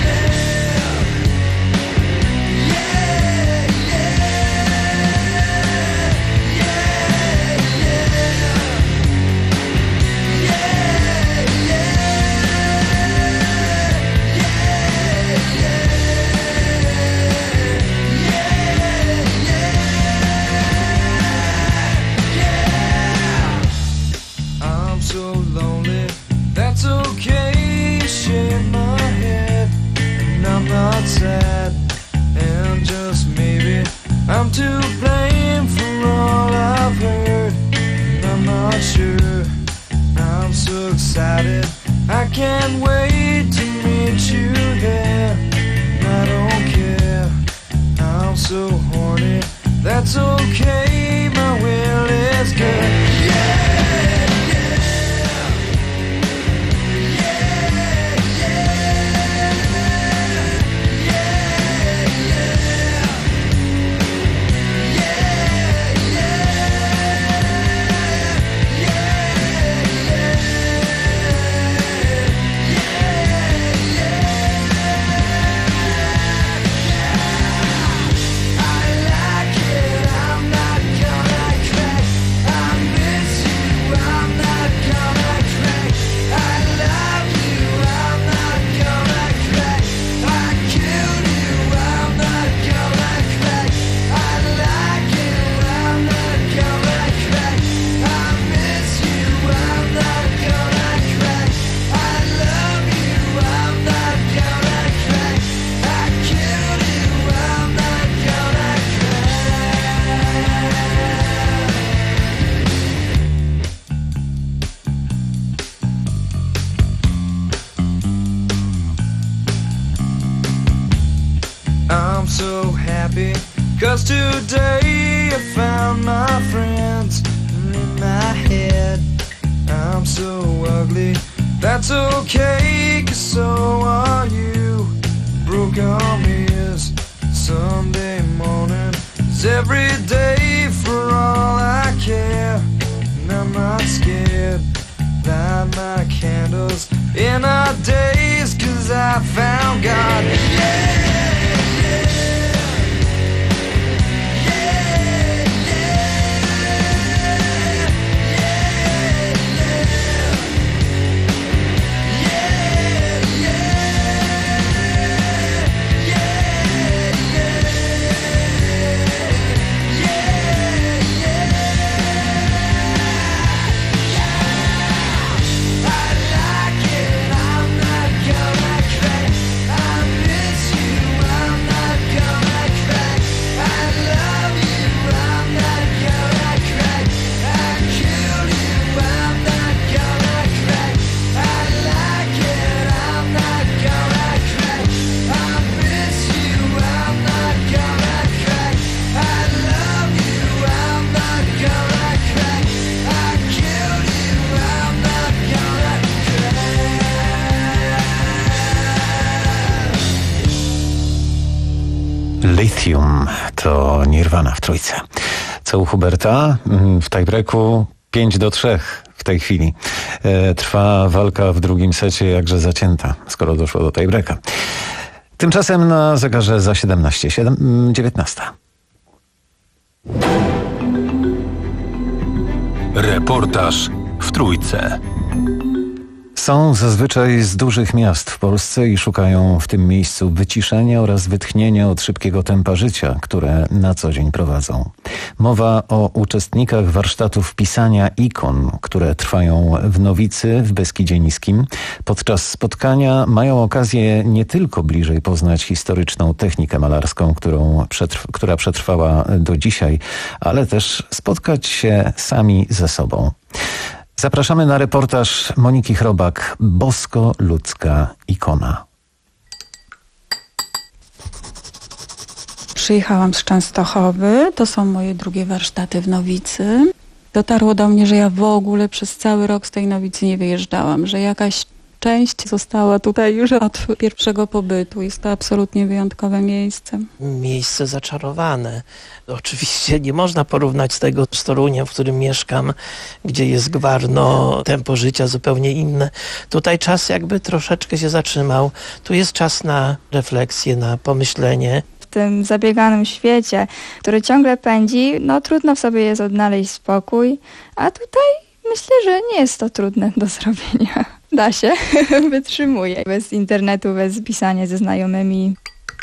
That's okay, shake my head, and I'm not sad, and just maybe I'm to blame for all I've heard, and I'm not sure, I'm so excited, I can't wait to meet you there, and I don't care, I'm so horny, that's okay, my will is good, yeah! I'm so happy, cause today I found my friends in my head. I'm so ugly, that's okay, cause so are you. Broke arm is Sunday morning, is every day for all I care. And I'm not scared, light my candles in our days, cause I found God. Yeah! Go Lithium to Nirvana w trójce. Co u Huberta? W tiebreaku pięć do trzech w tej chwili. E, trwa walka w drugim secie jakże zacięta, skoro doszło do tiebreaka. Tymczasem na zegarze za siedemnaście, dziewiętnaście. Reportaż w trójce. Są zazwyczaj z dużych miast w Polsce i szukają w tym miejscu wyciszenia oraz wytchnienia od szybkiego tempa życia, które na co dzień prowadzą. Mowa o uczestnikach warsztatów pisania ikon, które trwają w Nowicy w Beskidzie Niskim. Podczas spotkania mają okazję nie tylko bliżej poznać historyczną technikę malarską, którą przetrw- która przetrwała do dzisiaj, ale też spotkać się sami ze sobą. Zapraszamy na reportaż Moniki Chrobak, Bosko-ludzka ikona. Przyjechałam z Częstochowy, to są moje drugie warsztaty w Nowicy. Dotarło do mnie, że ja w ogóle przez cały rok z tej Nowicy nie wyjeżdżałam, że jakaś część została tutaj już od pierwszego pobytu. Jest to absolutnie wyjątkowe miejsce. Miejsce zaczarowane. Oczywiście nie można porównać z tego z Toruniem, w którym mieszkam, gdzie jest gwarno, tempo życia zupełnie inne. Tutaj czas jakby troszeczkę się zatrzymał. Tu jest czas na refleksję, na pomyślenie. W tym zabieganym świecie, który ciągle pędzi, no trudno w sobie jest odnaleźć spokój, a tutaj myślę, że nie jest to trudne do zrobienia. Da się, wytrzymuje. Bez internetu, bez pisania ze znajomymi.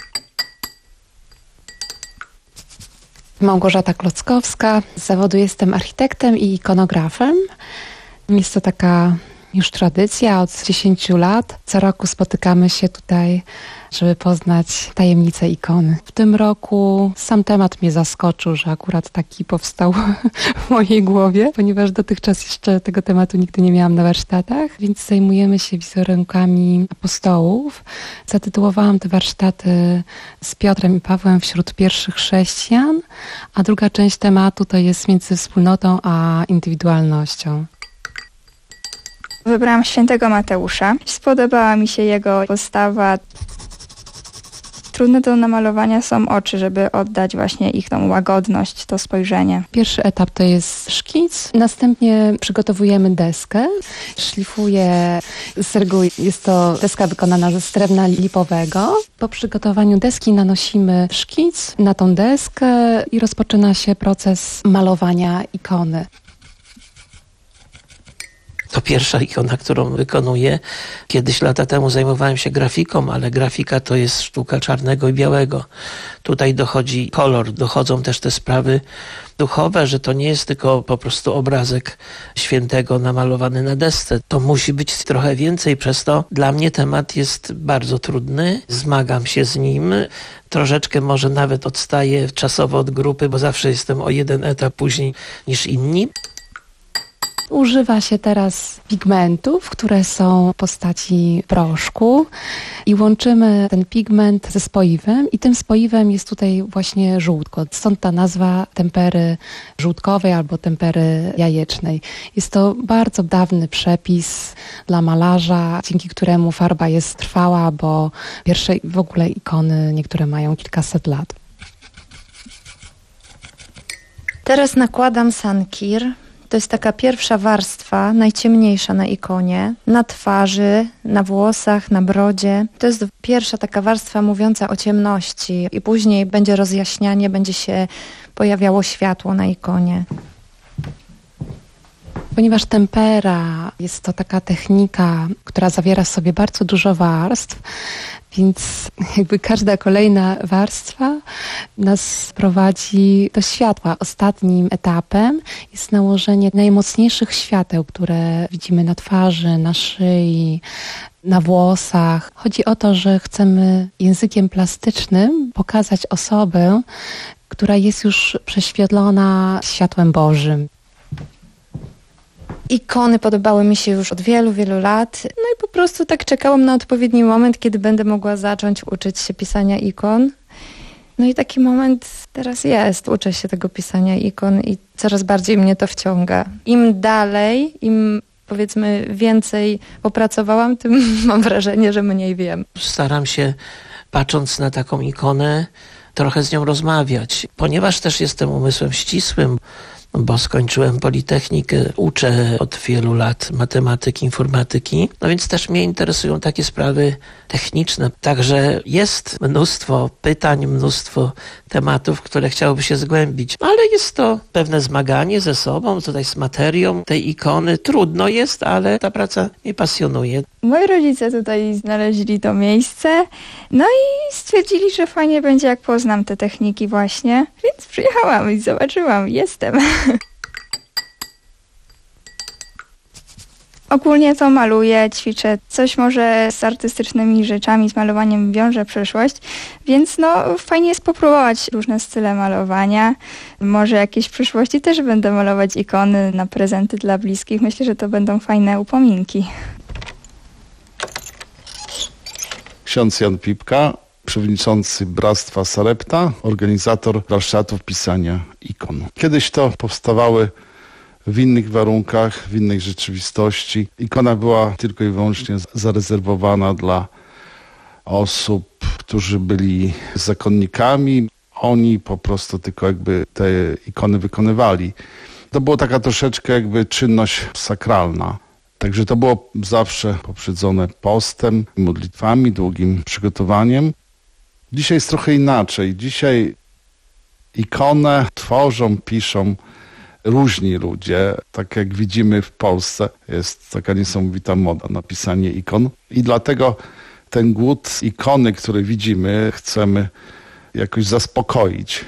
Małgorzata Klockowska. Z zawodu jestem architektem i ikonografem. Jest to taka już tradycja od dziesięciu lat. Co roku spotykamy się tutaj, żeby poznać tajemnice ikony. W tym roku sam temat mnie zaskoczył, że akurat taki powstał w mojej głowie, ponieważ dotychczas jeszcze tego tematu nigdy nie miałam na warsztatach, więc zajmujemy się wizerunkami apostołów. Zatytułowałam te warsztaty z Piotrem i Pawłem wśród pierwszych chrześcijan, a druga część tematu to jest między wspólnotą a indywidualnością. Wybrałam świętego Mateusza. Spodobała mi się jego postawa. Trudne do namalowania są oczy, żeby oddać właśnie ich tą łagodność, to spojrzenie. Pierwszy etap to jest szkic, następnie przygotowujemy deskę. Szlifuję z reguły, jest to deska wykonana ze drewna lipowego. Po przygotowaniu deski nanosimy szkic na tą deskę i rozpoczyna się proces malowania ikony. To pierwsza ikona, którą wykonuję. Kiedyś lata temu zajmowałem się grafiką, ale grafika to jest sztuka czarnego i białego. Tutaj dochodzi kolor, dochodzą też te sprawy duchowe, że to nie jest tylko po prostu obrazek świętego namalowany na desce. To musi być trochę więcej, przez to dla mnie temat jest bardzo trudny. Zmagam się z nim. Troszeczkę może nawet odstaję czasowo od grupy, bo zawsze jestem o jeden etap później niż inni. Używa się teraz pigmentów, które są w postaci proszku i łączymy ten pigment ze spoiwem i tym spoiwem jest tutaj właśnie żółtko. Stąd ta nazwa tempery żółtkowej albo tempery jajecznej. Jest to bardzo dawny przepis dla malarza, dzięki któremu farba jest trwała, bo pierwsze w ogóle ikony niektóre mają kilkaset lat. Teraz nakładam sankir. To jest taka pierwsza warstwa, najciemniejsza na ikonie, na twarzy, na włosach, na brodzie. To jest pierwsza taka warstwa mówiąca o ciemności i później będzie rozjaśnianie, będzie się pojawiało światło na ikonie. Ponieważ tempera jest to taka technika, która zawiera w sobie bardzo dużo warstw, więc jakby każda kolejna warstwa nas prowadzi do światła. Ostatnim etapem jest nałożenie najmocniejszych świateł, które widzimy na twarzy, na szyi, na włosach. Chodzi o to, że chcemy językiem plastycznym pokazać osobę, która jest już prześwietlona światłem Bożym. Ikony podobały mi się już od wielu, wielu lat. No i po prostu tak czekałam na odpowiedni moment, kiedy będę mogła zacząć uczyć się pisania ikon. No i taki moment teraz jest. Uczę się tego pisania ikon i coraz bardziej mnie to wciąga. Im dalej, im powiedzmy więcej popracowałam, tym mam wrażenie, że mniej wiem. Staram się, patrząc na taką ikonę, trochę z nią rozmawiać. Ponieważ też jestem umysłem ścisłym, bo skończyłem Politechnikę, uczę od wielu lat matematyki, informatyki, no więc też mnie interesują takie sprawy techniczne. Także jest mnóstwo pytań, mnóstwo tematów, które chciałoby się zgłębić, ale jest to pewne zmaganie ze sobą, tutaj z materią tej ikony. Trudno jest, ale ta praca mnie pasjonuje. Moi rodzice tutaj znaleźli to miejsce, no i stwierdzili, że fajnie będzie, jak poznam te techniki właśnie, więc przyjechałam i zobaczyłam, jestem. Ogólnie to maluję, ćwiczę, coś może z artystycznymi rzeczami, z malowaniem wiąże przyszłość, więc no fajnie jest popróbować różne style malowania. Może jakieś w przyszłości też będę malować ikony na prezenty dla bliskich. Myślę, że to będą fajne upominki. Ksiądz Jan Pipka, przewodniczący Bractwa Sarepta, organizator warsztatów pisania ikon. Kiedyś to powstawały w innych warunkach, w innej rzeczywistości. Ikona była tylko i wyłącznie zarezerwowana dla osób, którzy byli zakonnikami. Oni po prostu tylko jakby te ikony wykonywali. To była taka troszeczkę jakby czynność sakralna. Także to było zawsze poprzedzone postem, modlitwami, długim przygotowaniem. Dzisiaj jest trochę inaczej. Dzisiaj ikonę tworzą, piszą różni ludzie. Tak jak widzimy w Polsce jest taka niesamowita moda na pisanie ikon. I dlatego ten głód ikony, który widzimy, chcemy jakoś zaspokoić.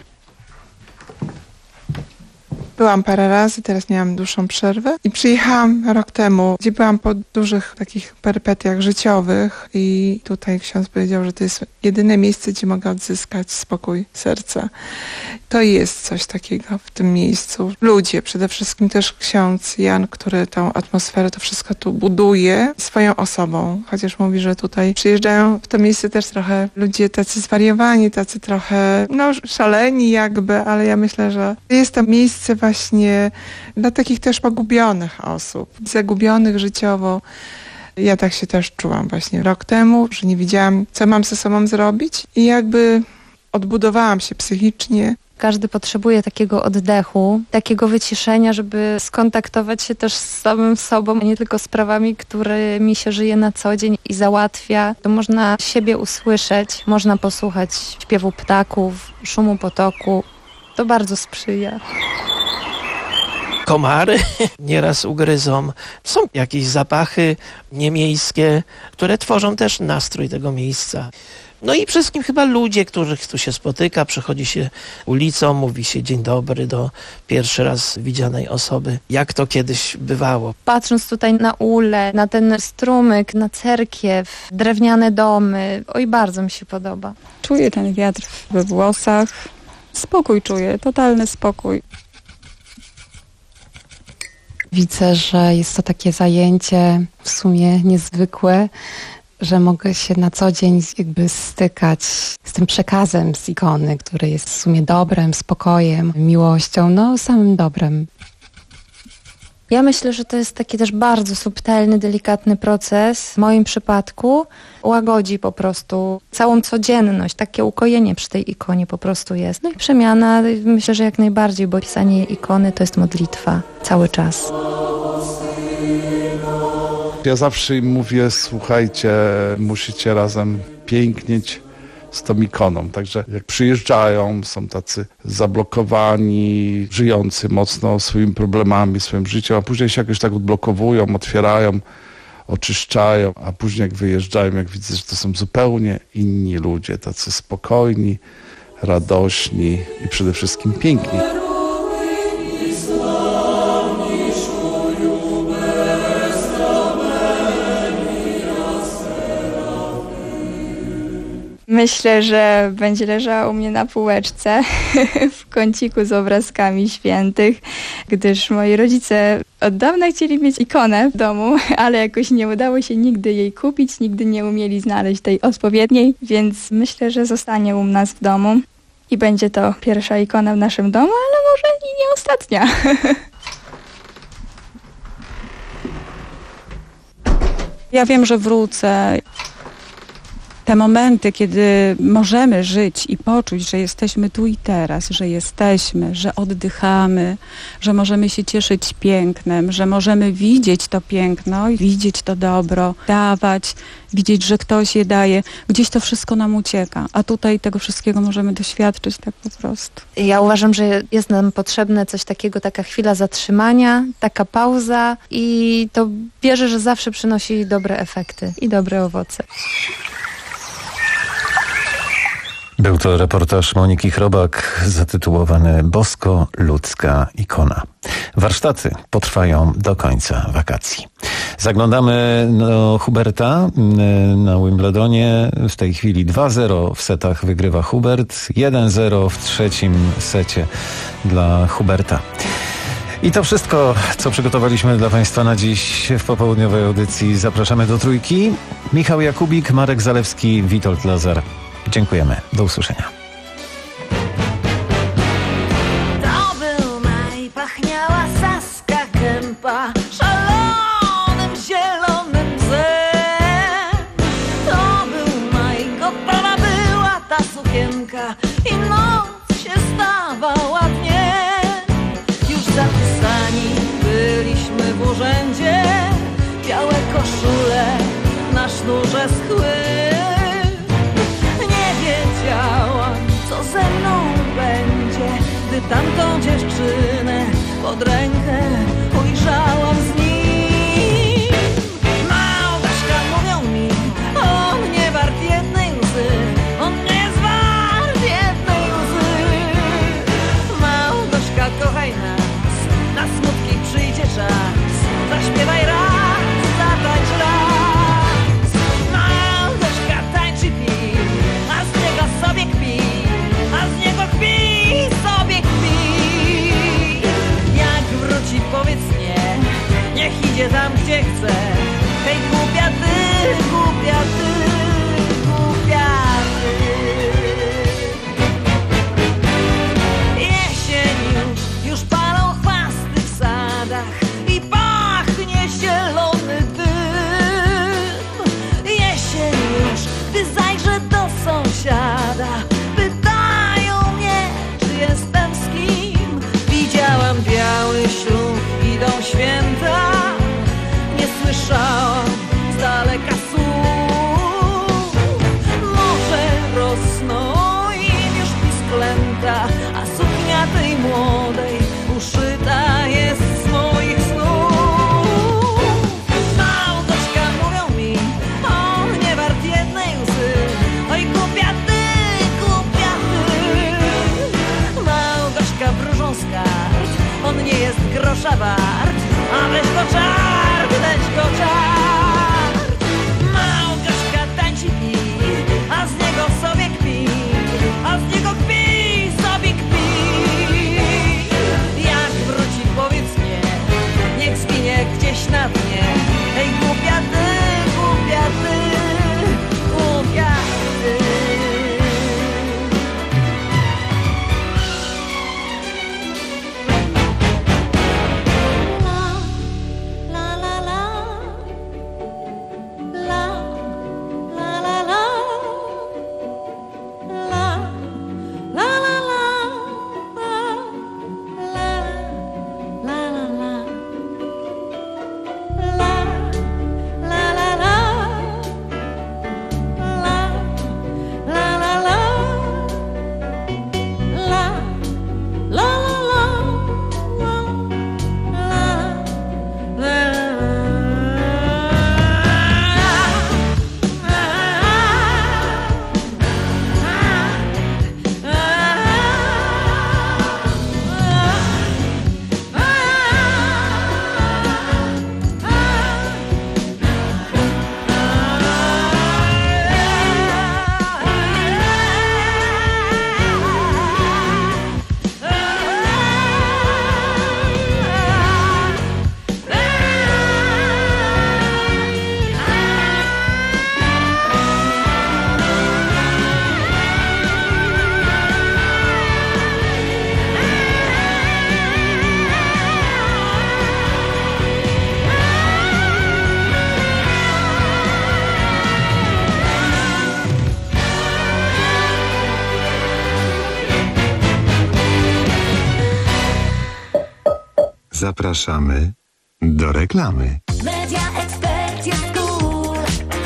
Byłam parę razy, teraz miałam dłuższą przerwę i przyjechałam rok temu, gdzie byłam po dużych takich perypetiach życiowych i tutaj ksiądz powiedział, że to jest jedyne miejsce, gdzie mogę odzyskać spokój serca. To jest coś takiego w tym miejscu. Ludzie, przede wszystkim też ksiądz Jan, który tą atmosferę, to wszystko tu buduje swoją osobą, chociaż mówi, że tutaj przyjeżdżają w to miejsce też trochę ludzie tacy zwariowani, tacy trochę no szaleni jakby, ale ja myślę, że jest to miejsce właśnie dla takich też pogubionych osób, zagubionych życiowo. Ja tak się też czułam właśnie rok temu, że nie wiedziałam, co mam ze sobą zrobić i jakby odbudowałam się psychicznie. Każdy potrzebuje takiego oddechu, takiego wyciszenia, żeby skontaktować się też z samym sobą, a nie tylko sprawami, którymi się żyje na co dzień i załatwia. To można siebie usłyszeć, można posłuchać śpiewu ptaków, szumu potoku. To bardzo sprzyja. Komary nieraz ugryzą. Są jakieś zapachy niemiejskie, które tworzą też nastrój tego miejsca. No i przede wszystkim chyba ludzie, których tu się spotyka, przechodzi się ulicą, mówi się dzień dobry do pierwszy raz widzianej osoby. Jak to kiedyś bywało. Patrząc tutaj na ulę, na ten strumyk, na cerkiew, drewniane domy, oj bardzo mi się podoba. Czuję ten wiatr we włosach. Spokój czuję, totalny spokój. Widzę, że jest to takie zajęcie w sumie niezwykłe, że mogę się na co dzień jakby stykać z tym przekazem z ikony, który jest w sumie dobrem, spokojem, miłością, no samym dobrem. Ja myślę, że to jest taki też bardzo subtelny, delikatny proces. W moim przypadku łagodzi po prostu całą codzienność. Takie ukojenie przy tej ikonie po prostu jest. No i przemiana, myślę, że jak najbardziej, bo pisanie ikony to jest modlitwa cały czas. Ja zawsze im mówię, słuchajcie, musicie razem pięknieć z tą ikoną. Także jak przyjeżdżają, są tacy zablokowani, żyjący mocno swoimi problemami, swoim życiem, a później się jakoś tak odblokowują, otwierają, oczyszczają, a później jak wyjeżdżają, jak widzę, że to są zupełnie inni ludzie, tacy spokojni, radośni i przede wszystkim piękni. Myślę, że będzie leżała u mnie na półeczce w kąciku z obrazkami świętych, gdyż moi rodzice od dawna chcieli mieć ikonę w domu, ale jakoś nie udało się nigdy jej kupić, nigdy nie umieli znaleźć tej odpowiedniej, więc myślę, że zostanie u nas w domu i będzie to pierwsza ikona w naszym domu, ale może i nie ostatnia. Ja wiem, że wrócę. te momenty, kiedy możemy żyć i poczuć, że jesteśmy tu i teraz, że jesteśmy, że oddychamy, że możemy się cieszyć pięknem, że możemy widzieć to piękno i widzieć to dobro, dawać, widzieć, że ktoś je daje. Gdzieś to wszystko nam ucieka, a tutaj tego wszystkiego możemy doświadczyć tak po prostu. Ja uważam, że jest nam potrzebne coś takiego, taka chwila zatrzymania, taka pauza i to wierzę, że zawsze przynosi dobre efekty i dobre owoce. Był to reportaż Moniki Chrobak zatytułowany Bosko-ludzka ikona. Warsztaty potrwają do końca wakacji. Zaglądamy do Huberta na Wimbledonie. W tej chwili dwa zero w setach wygrywa Hubert, jeden zero w trzecim secie dla Huberta. I to wszystko, co przygotowaliśmy dla Państwa na dziś w popołudniowej audycji. Zapraszamy do trójki. Michał Jakubik, Marek Zalewski, Witold Lazar. Dziękujemy. Do usłyszenia. To był maj, pachniała Saska Kępa szalonym, zielonym bzem. To był maj, gotowa była ta sukienka i noc się stawała dniem. Już zapisani byliśmy w urzędzie, białe koszule na sznurze schły. Wiedziałam, co ze mną będzie, gdy tamtą dziewczynę pod rękę ujrzałam z nim. Małgorzka, mówią mi, on nie wart jednej łzy, on nie jest wart jednej łzy. Małgorzka, kochaj nas, na smutki przyjdzie czas, zaśpiewaj raz, zatańcz raz. Sobie kpi, a z niego kpi, sobie kpi. Jak wróci, powiedz nie, niech idzie tam, gdzie chce. Hej, głupia ty, głupia ty, głupia ty. Jesień już, już palą chwasty w sadach i pachnie zielony dym. Jesień już, gdy zajrzę do sąsiada, pytają mnie, czy jestem z kim. Widziałam biały ślub, idą święta, nie słyszałam z daleka słów. Może rosną im już pisklęta, a suknia tej młodej uszyta jest z moich snów. Małgorzka, mówią mi, on nie wart jednej łzy. Oj, głupia ty, głupia ty. Małgorzka, wróżą z kart, on nie jest grosza wart, a weź go czart, weź go czart. Małgorzka tańczy pi, a z niego sobie kpi, a z niego kpi, sobie kpi. Jak wróci, powiedz nie, niech zginie gdzieś na dnie. Ej, głupia ty, głupia ty, głupia ty. La, la, Zapraszamy do reklamy. Media Expert jest cool.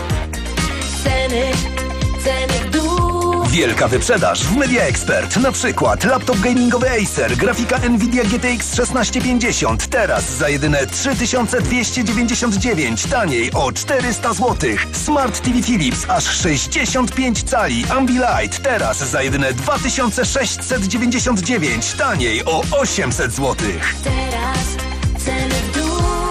Ceny, ceny w dół. Wielka wyprzedaż w Media Expert. Na przykład laptop gamingowy Acer, grafika Nvidia G T X szesnaście pięćdziesiąt. Teraz za jedyne trzy tysiące dwieście dziewięćdziesiąt dziewięć. Taniej o czterysta złotych. Smart T V Philips aż sześćdziesiąt pięć cali. Ambilight teraz za jedyne dwa tysiące sześćset dziewięćdziesiąt dziewięć. Taniej o osiemset złotych. Teraz ceny w dół.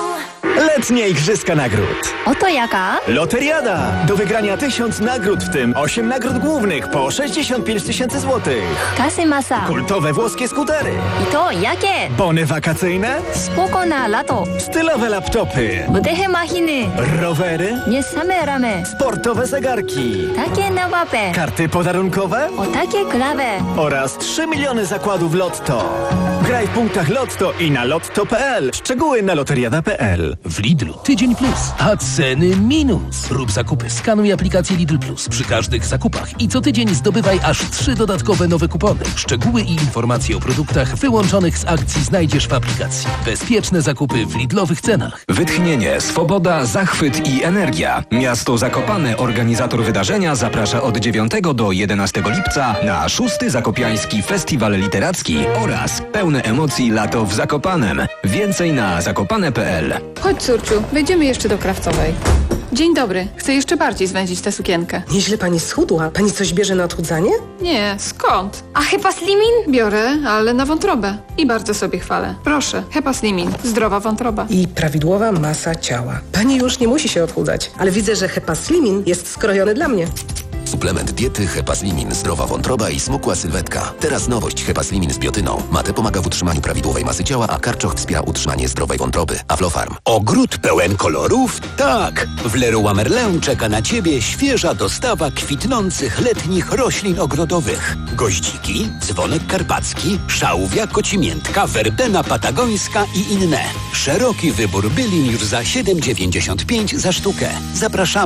Letnie Igrzyska Nagród. Oto jaka? Loteriada! Do wygrania tysiąc nagród, w tym osiem nagród głównych po sześćdziesiąt pięć tysięcy złotych. Kasy masa. Kultowe włoskie skutery. I to jakie? Bony wakacyjne. Spoko na lato. Stylowe laptopy. Wydechy machiny. Rowery. Nie same ramy. Sportowe zegarki. Takie na łapę. Karty podarunkowe. O takie klawe. Oraz trzy miliony zakładów Lotto. Graj w punktach Lotto i na lotto kropka p l. Szczegóły na loteriada kropka p l. W Lidlu tydzień plus, a ceny minus. Rób zakupy, skanuj aplikację Lidl Plus przy każdych zakupach i co tydzień zdobywaj aż trzy dodatkowe nowe kupony. Szczegóły i informacje o produktach wyłączonych z akcji znajdziesz w aplikacji. Bezpieczne zakupy w Lidlowych cenach. Wytchnienie, swoboda, zachwyt i energia. Miasto Zakopane, organizator wydarzenia, zaprasza od dziewiątego do jedenastego lipca na szósty Zakopiański Festiwal Literacki oraz pełne emocji lato w Zakopanem. Więcej na zakopane kropka p l. Chodź, córciu, wejdziemy jeszcze do Krawcowej. Dzień dobry. Chcę jeszcze bardziej zwędzić tę sukienkę. Nieźle pani schudła. Pani coś bierze na odchudzanie? Nie, skąd? A Hepa Slimin? Biorę, ale na wątrobę. I bardzo sobie chwalę. Proszę, Hepa Slimin. Zdrowa wątroba. I prawidłowa masa ciała. Pani już nie musi się odchudzać, ale widzę, że Hepa Slimin jest skrojony dla mnie. Suplement diety Hepaslimin, zdrowa wątroba i smukła sylwetka. Teraz nowość Hepaslimin z biotyną. Mate pomaga w utrzymaniu prawidłowej masy ciała, a karczoch wspiera utrzymanie zdrowej wątroby. Aflofarm. Ogród pełen kolorów? Tak! W Leroy Merlin czeka na Ciebie świeża dostawa kwitnących letnich roślin ogrodowych. Goździki, dzwonek karpacki, szałwia, kocimiętka, werbena patagońska i inne. Szeroki wybór bylin już za siedem dziewięćdziesiąt pięć za sztukę. Zapraszamy.